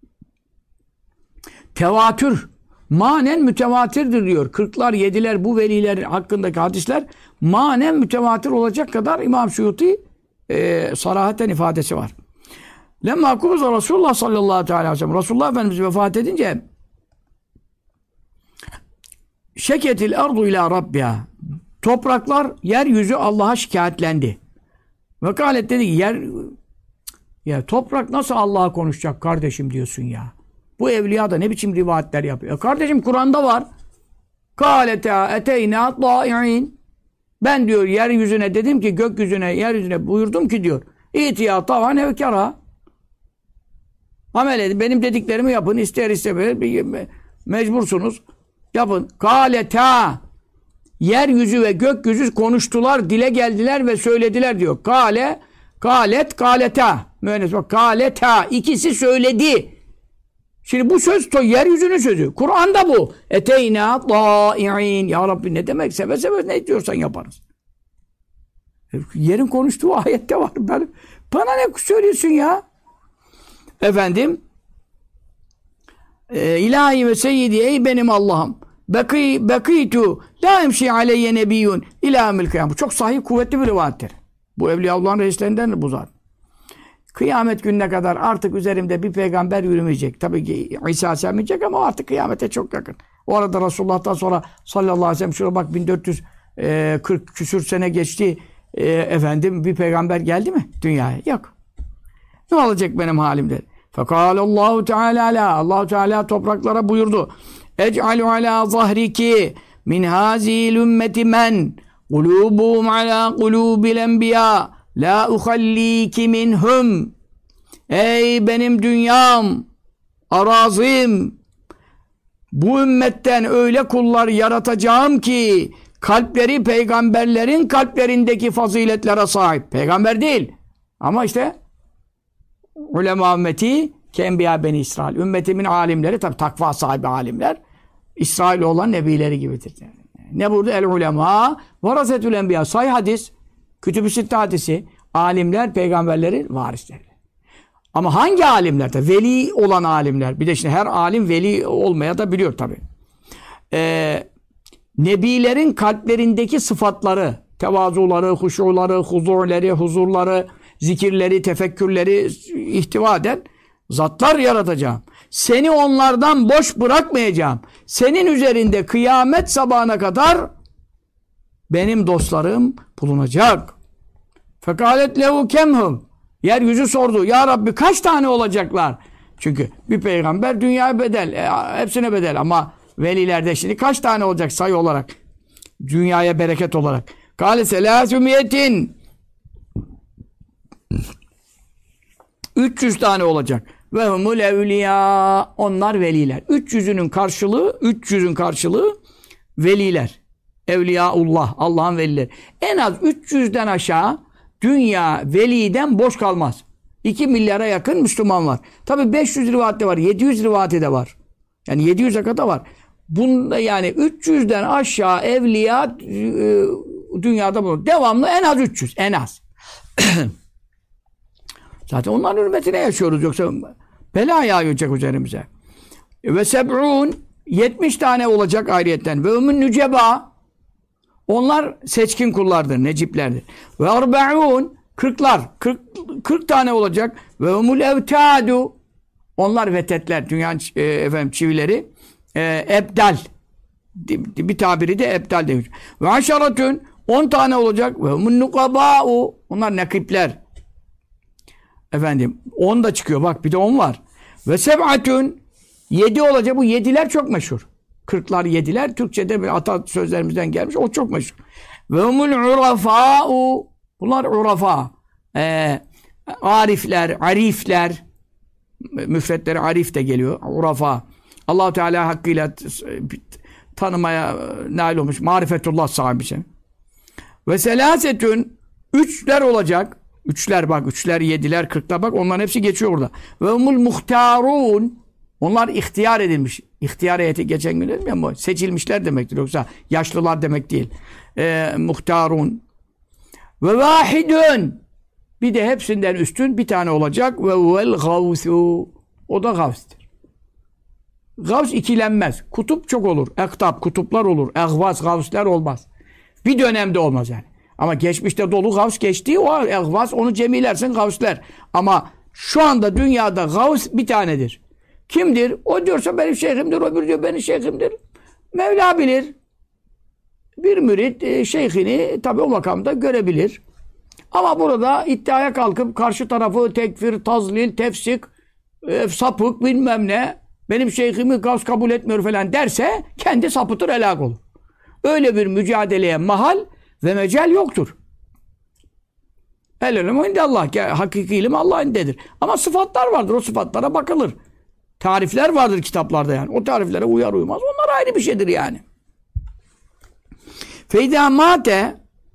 Tevatür, manen mütevatirdir diyor. 40'lar, 7'ler bu veliler hakkındaki hadisler manen mütevatir olacak kadar İmam Suyuti sarahaten ifadesi var. Lemma kubuza Resulullah sallallahu aleyhi ve sellem, Resulullah Efendimiz vefat edince şeketil ardu ila rabbiha, topraklar, yeryüzü Allah'a şikayetlendi. Ve kâlet dedi ki, ya toprak nasıl Allah'a konuşacak kardeşim diyorsun ya. Bu evliya da ne biçim rivayetler yapıyor. Kardeşim Kur'an'da var. Kâleta eteyna dâ'i'in. Ben diyor yeryüzüne dedim ki, gökyüzüne, yeryüzüne buyurdum ki diyor. İtiyâ tavan evkara. Amel edin. Benim dediklerimi yapın. İster istemez mecbursunuz. Yapın. Kâleta. Yeryüzü ve gökyüzü konuştular, dile geldiler ve söylediler diyor. Kâle, kâlet, kâleta. Mühendis bak. Kâleta. İkisi söyledi. Şimdi bu söz yeryüzünün sözü. Kur'an'da bu. Eteyna dâ'i'in. Ya Rabbi ne demek? Seve seve ne diyorsan yaparız. Yerin konuştuğu ayette var. Bana ne söylüyorsun ya? Efendim, İlahi ve seyyidi, ey benim Allah'ım, bekitu la emşi aleyye nebiyyun ilâ kıyam. Bu çok sahih, kuvvetli bir rivayettir. Bu Evliyaullah'ın reislerinden bu zaten. Kıyamet gününe kadar artık üzerimde bir peygamber yürümeyecek. Tabii ki İsa sevmeyecek ama artık kıyamete çok yakın. O arada Resulullah'tan sonra sallallahu aleyhi ve sellem, şuraya bak 1440 küsür sene geçti. Efendim bir peygamber geldi mi dünyaya? Yok. Ne olacak benim halimde? Fekâlallahu Teala, Allah Teala topraklara buyurdu. Ec'alu ala zahriki min hâzîl ümmeti men kulûbuhum ala kulûbil enbiyâ la uhallîki minhum. Ey benim dünyam, arazim, bu ümmetten öyle kullar yaratacağım ki kalpleri peygamberlerin kalplerindeki faziletlere sahip. Peygamber değil. Ama işte ulema ümmeti ki enbiya beni İsrail. Ümmetimin alimleri, tabi takva sahibi alimler, İsrail olan nebileri gibidir. Ne burada? El ulema varasetül enbiya. Sahih hadis, Kütüb-i Sitte hadisi, alimler peygamberlerin varisleri. Ama hangi alimler de? Veli olan alimler. Bir de şimdi her alim veli olmaya da biliyor tabi. Nebilerin kalplerindeki sıfatları, tevazuları, huşuları, huzurları, huzurları, zikirleri, tefekkürleri ihtiva eden zatlar yaratacağım. Seni onlardan boş bırakmayacağım. Senin üzerinde kıyamet sabahına kadar benim dostlarım bulunacak. Fekalet lehu kemhum. Yeryüzü sordu. Ya Rabbi kaç tane olacaklar? Çünkü bir peygamber dünyaya bedel. Hepsine bedel ama velilerde şimdi kaç tane olacak sayı olarak? Dünyaya bereket olarak. Kâle selâsümiyetin. 300 tane olacak. Ve humul evliya. Onlar veliler. 300'ün karşılığı veliler. Evliyaullah. Allah'ın velileri. En az 300'den aşağı dünya veliden boş kalmaz. 2 milyara yakın Müslüman var. Tabi 500 rivayette var. 700 rivayette de var. Yani 700'e kadar var. Bunda yani 300'den aşağı evliya dünyada bulunur. Devamlı en az 300. En az. Zaten onların hürmetine yaşıyoruz. Yoksa bela yağacak üzerimize. Ve seb'un 70 tane olacak ayrıyetten. Ve umün nüceba, onlar seçkin kullardır, neciplerdir. Ve arba'un 40 tane olacak. Ve umul evtadu, onlar vetetler, dünyanın çivileri. Ebdal. Bir tabiri de ebdal demiş. Ve aşaratun 10 tane olacak. Ve umun nukaba'u, Onlar nakipler. Efendim 10 da çıkıyor. Bak bir de 10 var. Ve seb'atün 7 olacak. Bu 7'ler çok meşhur. 40'lar 7'ler Türkçe'de bir atasözlerimizden gelmiş. O çok meşhur. Ve humul urafa'u. Bunlar urafa. Arifler, arifler. Müfretleri arif de geliyor. Urafa. Allah-u Teala hakkıyla tanımaya nail olmuş. Marifetullah sahibi. Ve selasetün 3'ler olacak. 3'ler bak. 3'ler, 7'ler, 40'lar bak. Onların hepsi geçiyor orada. Ve humul muhtarun. Onlar ihtiyar edilmiş. İhtiyar heyeti geçen gün dedim ya ama seçilmişler demektir. Yoksa yaşlılar demek değil. Muhtarun. Ve vahidun. Bir de hepsinden üstün bir tane olacak. Ve vel gavsu. O da gavstir. Gavs ikilenmez. Kutup çok olur. Ektap, kutuplar olur. Ehvas, gavsler olmaz. Bir dönemde olmaz yani. Ama geçmişte dolu gavs geçti. O ehvas onu cemilersin gavsler. Ama şu anda dünyada gavs bir tanedir. Kimdir? O diyorsa benim şeyhimdir. Öbürü diyor benim şeyhimdir. Mevla bilir. Bir mürit şeyhini tabi o makamda görebilir. Ama burada iddiaya kalkıp karşı tarafı tekfir, tazlil, tefsik, sapık bilmem ne benim şeyhimi gavs kabul etmiyor falan derse kendi sapıtır helak olur. Öyle bir mücadeleye mahal ve mecal yoktur. El ilmu indallah. Hakiki ilim Allah'ın indedir. Ama sıfatlar vardır. O sıfatlara bakılır. Tarifler vardır kitaplarda yani. O tariflere uyar uymaz. Onlar ayrı bir şeydir yani. Feyda mate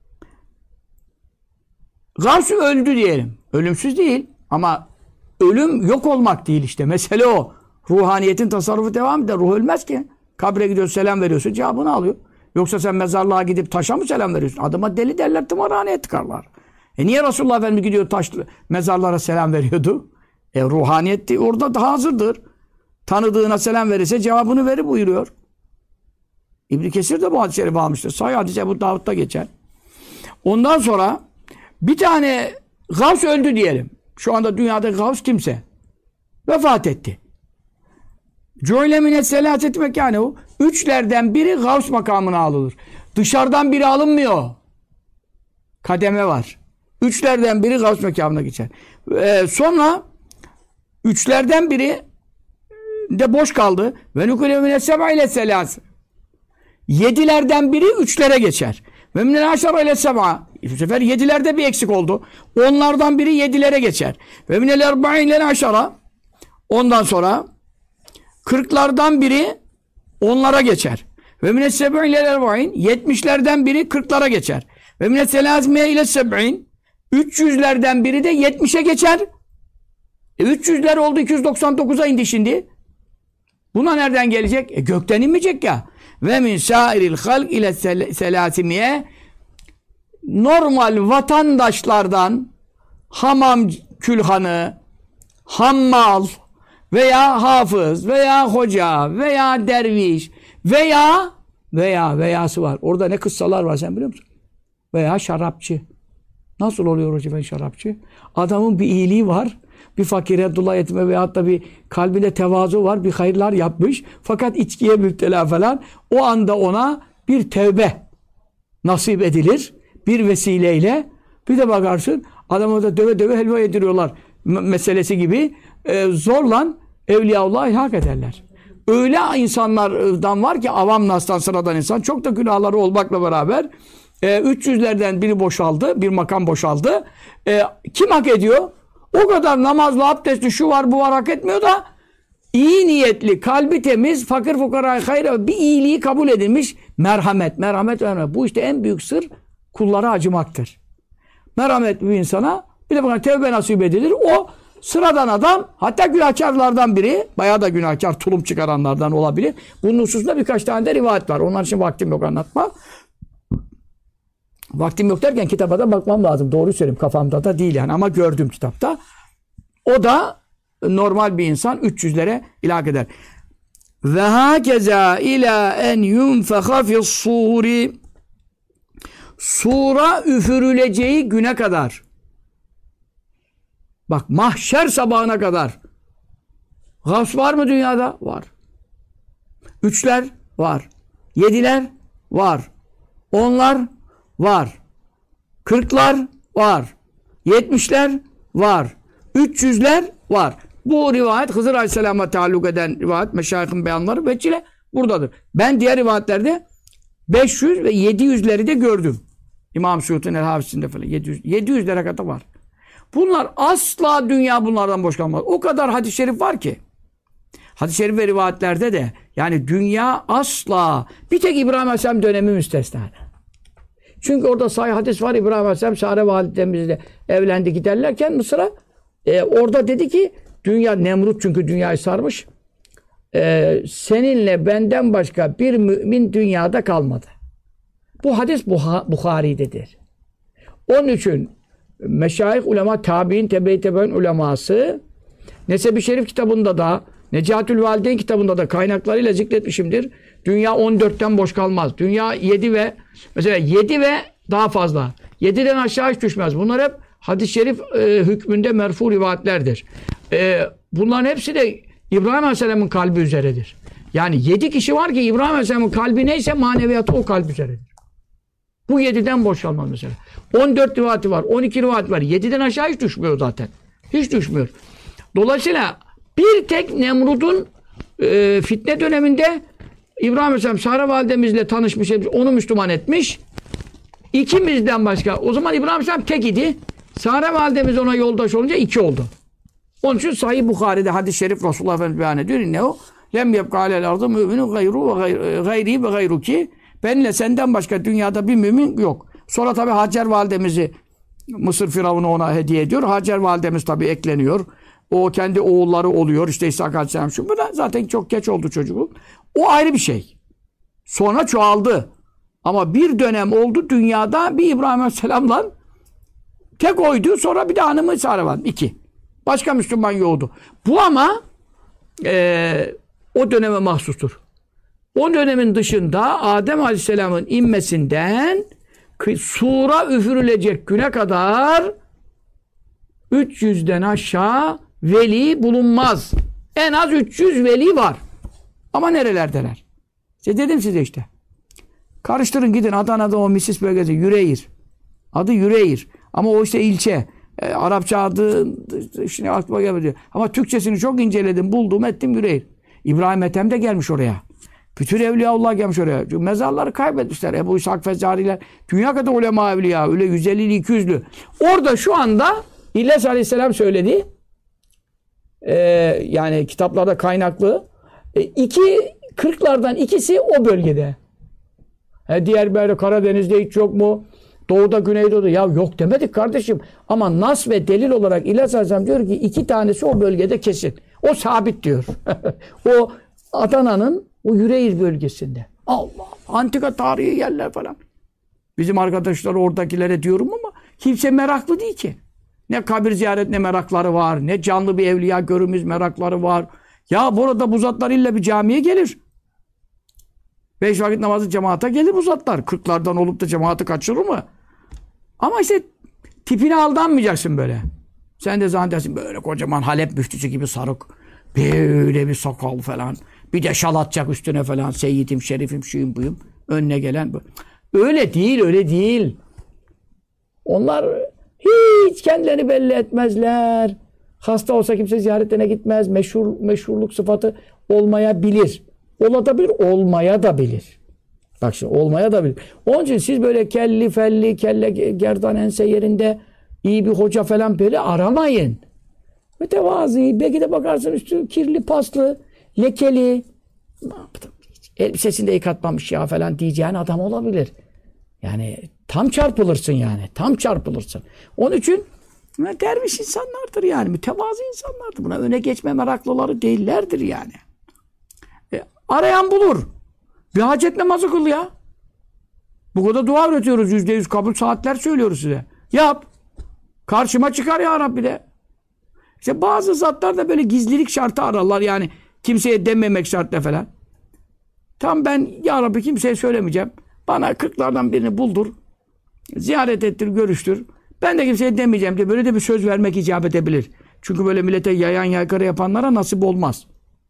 gavs öldü diyelim. Ölümsüz değil. Ama ölüm yok olmak değil işte. Mesele o. Ruhaniyetin tasarrufu devam eder. Ruh ölmez ki. Kabre gidiyorsun, selam veriyorsun, cevabını alıyor. Yoksa sen mezarlığa gidip taşa mı selam veriyorsun? Adama deli derler, tımarhaneye tıkarlar. Niye Resulullah Efendimiz gidiyor mezarlara selam veriyordu? Ruhaniyet orada da hazırdır. Tanıdığına selam verirse cevabını verir buyuruyor. İbn Kesir de bu hadis-i şerifi almıştır. Sahih hadis Ebu Davud'da geçer. Ondan sonra bir tane gavs öldü diyelim. Şu anda dünyada gavs kimse. Vefat etti. Cü'le minet selâseti mekânehu. 3'lerden biri gavs makamına alınır. Dışarıdan biri alınmıyor. Kademe var. 3'lerden biri gavs makamına geçer. Sonra 3'lerden biri de boş kaldı. Ve nukule minet seb'a ile selâs. 7'lerden biri 3'lere geçer. Ve minel aşara ile seb'a. Bu sefer 7'lerde bir eksik oldu. Onlardan biri 7'lere geçer. Ve minel erba'in ile aşara. Ondan sonra 40'lardan biri onlara geçer. Ve minel seb'in ile erba'in. 70'lerden biri 40'lara geçer. Ve minel selâzmiye ile seb'in. 300'lerden biri de 70'e geçer. 300'ler oldu 299'a indi şimdi. Buna nereden gelecek? Gökten inmeyecek ya. Ve min şairil halk ile selâsimiye. Normal vatandaşlardan hamam külhanı, hammal veya hafız veya hoca veya derviş veyası var. Orada ne kıssalar var sen biliyor musun? Veya şarapçı. Nasıl oluyor hocam şarapçı? Adamın bir iyiliği var. Bir fakire, dul yetime veyahut da bir kalbinde tevazu var. Bir hayırlar yapmış. Fakat içkiye müptela falan. O anda ona bir tevbe nasip edilir. Bir vesileyle. Bir de bakarsın adamı da döve döve helva yediriyorlar. Meselesi gibi. Zorla Evliyaullah'ı ilhak ederler. Öyle insanlardan var ki avam nastan sıradan insan. Çok da günahları olmakla beraber 300'lerden biri boşaldı. Bir makam boşaldı. Kim hak ediyor? O kadar namazlı, abdestli, şu var bu var hak etmiyor da iyi niyetli, kalbi temiz, fakir fukaraya hayır bir iyiliği kabul edilmiş merhamet önemli. Bu işte en büyük sır kullara acımaktır. Merhametli bir insana bir de bana tevbe nasip edilir. O sıradan adam hatta günahkarlardan biri bayağı da günahkar tulum çıkaranlardan olabilir. Bunun hususunda birkaç tane de rivayet var. Onlar için vaktim yok anlatma. Vaktim yok derken kitaba da bakmam lazım. Doğru söyleyeyim. Kafamda da değil yani. Ama gördüm kitapta. O da normal bir insan 300'lere ilhak eder. Ve hakeza ila en yunfeha fi's-suri. Sura üfürüleceği güne kadar. Bak mahşer sabahına kadar. Gavs var mı dünyada? Var. 3'ler var. 7'ler var. 10'lar var. 40'lar var. 70'ler var. 300'ler var. Bu rivayet Hızır Aleyhisselam'a taalluk eden rivayet, meşayihin beyanları veçile buradadır. Ben diğer rivayetlerde 500 ve 700'leri de gördüm. İmam Suyuti'nin el-Hafiz'inde falan 700'lere kadar var. Bunlar asla dünya bunlardan boş kalmaz. O kadar hadis-i şerif var ki. Hadis-i şerif ve rivayetlerde de yani dünya asla bir tek İbrahim Aleyhisselam dönemi müstesna. Çünkü orada sahih hadis var. İbrahim Aleyhisselam Sare validemizle evlendi giderlerken Mısır'a orada dedi ki dünya Nemrut çünkü dünyayı sarmış. Seninle benden başka bir mümin dünyada kalmadı. Bu hadis Buhari'dedir. Onun için meşayih ulema, tabi'in, tebe-i tebe'in uleması Neseb-i Şerif kitabında da Necatül Valideyn kitabında da kaynaklarıyla zikretmişimdir. Dünya 14'ten boş kalmaz. Dünya 7 ve mesela 7 ve daha fazla. 7'den aşağı hiç düşmez. Bunlar hep hadis-i şerif hükmünde merfu rivayetlerdir. Bunların hepsi de İbrahim Aleyhisselam'ın kalbi üzeredir. Yani 7 kişi var ki İbrahim Aleyhisselam'ın kalbi neyse maneviyatı o kalp üzeredir. Bu 7'den boş kalmaz mesela. 14 rivayeti var, 12 rivayet var. 7'den aşağı hiç düşmüyor zaten. Hiç düşmüyor. Dolayısıyla bir tek Nemrud'un fitne döneminde İbrahim Aleyhisselam Sare validemizle tanışmış, onu Müslüman etmiş. İkimizden başka. O zaman İbrahim Aleyhisselam tek idi. Sare validemiz ona yoldaş olunca 2 oldu. Onun için Sahih Bukhari'de hadis-i şerif Resulullah Efendimiz beyan ediyor. Ne o? Lem yebka alel ardı müminun gayru ve gayri ve gayruki. Benimle senden başka dünyada bir mümin yok. Sonra tabi Hacer validemizi Mısır Firavunu ona hediye ediyor. Hacer validemiz tabi ekleniyor. O kendi oğulları oluyor. İşte İshak Aleyhisselam şu. Bu da zaten çok geç oldu çocuğu. O ayrı bir şey. Sonra çoğaldı. Ama bir dönem oldu dünyada bir İbrahim Aleyhisselam'la tek oydu. Sonra bir de hanımı Sare validemiz. 2. Başka Müslüman yoktu. Bu ama o döneme mahsustur. O dönemin dışında Adem Aleyhisselam'ın inmesinden sura üfürülecek güne kadar 300'den aşağı veli bulunmaz. En az 300 veli var. Ama nerelerdeler? İşte dedim size işte. Karıştırın gidin Adana'da o Misis bölgesi Yüreğir. Adı Yüreğir. Ama o işte ilçe. Arapça adı şimdi aklıma gelmedi. Ama Türkçesini çok inceledim, buldum, ettim Yüreğir. İbrahim Ethem de gelmiş oraya. Bütün Evliyaullah gelmiş oraya. Çünkü mezarları kaybetmişler. Ebu İshak Fezzariler. Dünya kadar ulema evliya. Öyle 150'li 200'lü. Orada şu anda İlyas Aleyhisselam söyledi. Yani kitaplarda kaynaklı. 40'lardan ikisi o bölgede. Diğer böyle Karadeniz'de hiç yok mu? Doğuda, Güneydoğu'da. Ya yok demedik kardeşim. Ama nas ve delil olarak İlyas Aleyhisselam diyor ki 2 tanesi o bölgede kesin. O sabit diyor. O Adana'nın o Yüreğir bölgesinde. Allah! Antika tarihi yerler falan. Bizim arkadaşlar oradakilere diyorum ama kimse meraklı değil ki. Ne kabir ziyaretine merakları var, ne canlı bir evliya görümüz merakları var. Ya burada bu zatlar illa bir camiye gelir. 5 vakit namazı cemaate gelir bu zatlar. 40'lardan olup da cemaati kaçırır mı? Ama işte tipine aldanmayacaksın böyle. Sen de zannedersin böyle kocaman Halep müftüsü gibi sarık. Böyle bir sakal falan. Bir de şal atacak üstüne falan. Seyyidim, şerifim, şuyum, buyum. Önüne gelen bu. Öyle değil, öyle değil. Onlar hiç kendilerini belli etmezler. Hasta olsa kimse ziyaretine gitmez. Meşhurluk sıfatı olmayabilir. Olabilir, olmaya da bilir. Bak şimdi olmaya da bilir. Onun için siz böyle kelli felli, kelle gerdan ense yerinde iyi bir hoca falan böyle aramayın. Mütevazi, belki de bakarsın üstü kirli, paslı, lekeli. Elbisesini de yıkatmamış ya falan diyeceğin adam olabilir. Yani tam çarpılırsın yani. Tam çarpılırsın. Onun için derviş insanlardır yani. Mütevazı insanlardır. Buna öne geçme meraklıları değillerdir yani. Arayan bulur. Bir hacet namazı kıl ya. Bu kadar dua öğretiyoruz. %100 kabul saatler söylüyoruz size. Yap. Karşıma çıkar ya Rabbi de. İşte bazı zatlar da böyle gizlilik şartı ararlar. Yani kimseye dememek şartla falan. Tam ben ya Rabbi kimseye söylemeyeceğim. Bana 40'lardan birini buldur. Ziyaret ettir, görüştür. Ben de kimseye demeyeceğim diye böyle de bir söz vermek icap edebilir. Çünkü böyle millete yayan yaykara yapanlara nasip olmaz.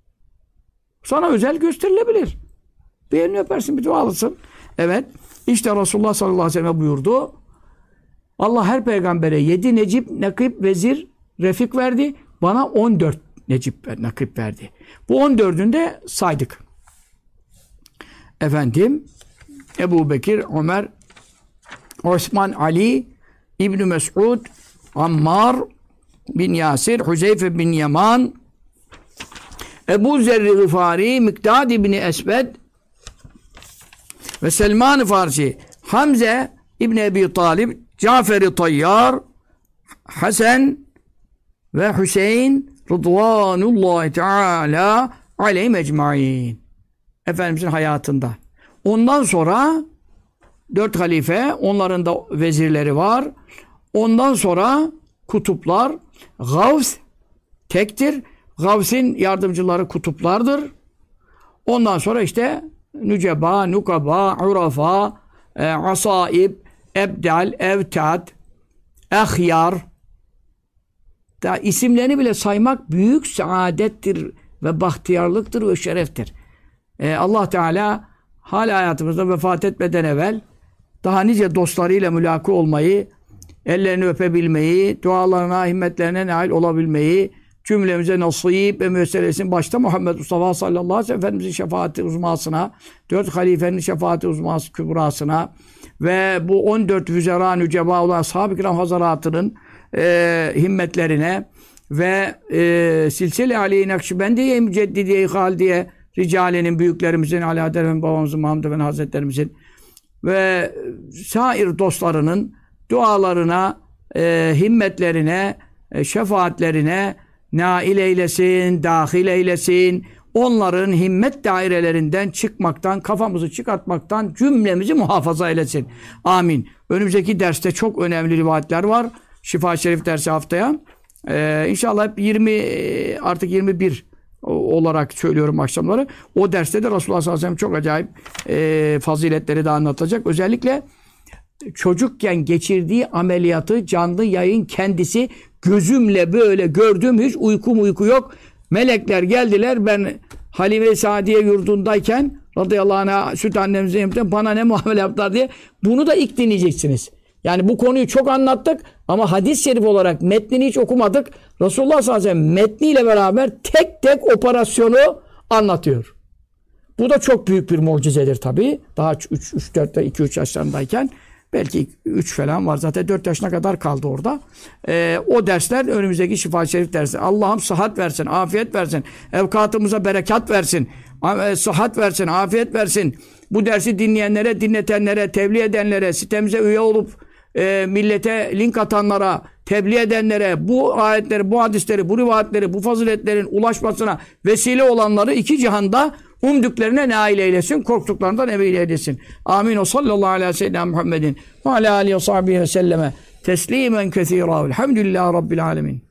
Sana özel gösterilebilir. Bir elini öpersin, bir dualısın. Evet. İşte Resulullah sallallahu aleyhi ve sellem buyurdu. Allah her peygambere 7 necip, nakip, vezir, refik verdi. Bana 14 necip, nakip verdi. Bu 14'ünü de saydık. Efendim, Ebu Bekir, Ömer, Osman, Ali, İbn-i Mes'ud, Ammar bin Yasir, Huzeyfe bin Yaman, Ebu Zerri Gıfari, Miktad İbni Esved ve Selman-ı Farsi, Hamze İbni Ebi Talib, Cafer-i Tayyar, Hasan ve Hüseyin Rıdvanullahi Teala aleyhim ecmaîn. Efendimizin hayatında. Ondan sonra 4 halife, onların da vezirleri var. Ondan sonra kutuplar, Gavs tektir. Gavs'in yardımcıları kutuplardır. Ondan sonra işte Nüceba, Nukaba, Urafa, Asaib, Ebdal, Evtad, Ehyar. Da isimlerini bile saymak büyük saadettir ve bahtiyarlıktır ve şereftir. Allah Teala hala hayatımızda vefat etmeden evvel daha nice dostlarıyla mülaki olmayı, ellerini öpebilmeyi, dualarına, himmetlerine nail olabilmeyi, cümlemize nasip ve müesselesin başta Muhammed Mustafa sallallahu aleyhi ve sellem Efendimizin şefaati uzmasına, 4 halifenin şefaati uzması kübrasına ve bu 14 füzera nüceba olan ashab-ı kiram hazaratının himmetlerine ve Silsile Ali Nakşibendiye Müceddidiye Haldiye Ricale'nin büyüklerimizin, Ali Adem babamızın, Mahmud Efendi Hazretlerimizin ve sair dostlarının dualarına, himmetlerine, şefaatlerine nail eylesin, dahil eylesin. Onların himmet dairelerinden çıkmaktan, kafamızı çıkartmaktan cümlemizi muhafaza eylesin. Amin. Önümüzdeki derste çok önemli rivayetler var. Şifa-i Şerif dersi haftaya. İnşallah hep 20 artık 21 olarak söylüyorum akşamları. O derste de Resulullah sallallahu aleyhi ve sellem çok acayip faziletleri de anlatacak. Özellikle çocukken geçirdiği ameliyatı canlı yayın kendisi gözümle böyle gördüm. Hiç uyku yok. Melekler geldiler. Ben Halime-i Saadiye yurdundayken radıyallahu anh'a süt annemizin yanında bana ne muamele yaptılar diye. Bunu da ilk dinleyeceksiniz. Yani bu konuyu çok anlattık ama hadis-i şerif olarak metnini hiç okumadık. Resulullah sallallahu aleyhi ve sellem metniyle beraber tek tek operasyonu anlatıyor. Bu da çok büyük bir mucizedir tabii. Daha 2-3 yaşlarındayken belki 3 falan var. Zaten 4 yaşına kadar kaldı orada. O dersler önümüzdeki Şifa-i Şerif dersi. Allah'ım sıhhat versin, afiyet versin. Evkatımıza berekat versin. Sıhhat versin, afiyet versin. Bu dersi dinleyenlere, dinletenlere, tebliğ edenlere, sitemize üye olup millete link atanlara, tebliğ edenlere, bu ayetleri, bu hadisleri, bu rivayetleri, bu faziletlerin ulaşmasına vesile olanları iki cihanda umduklarına nail eylesin, korktuklarından emin eylesin. Amin. O sallallahu aleyhi ve sellem Muhammedin ve alâ aleyhi ve sahbihi ve selleme teslimen kethîrâ. Elhamdülillahi Rabbil âlemin.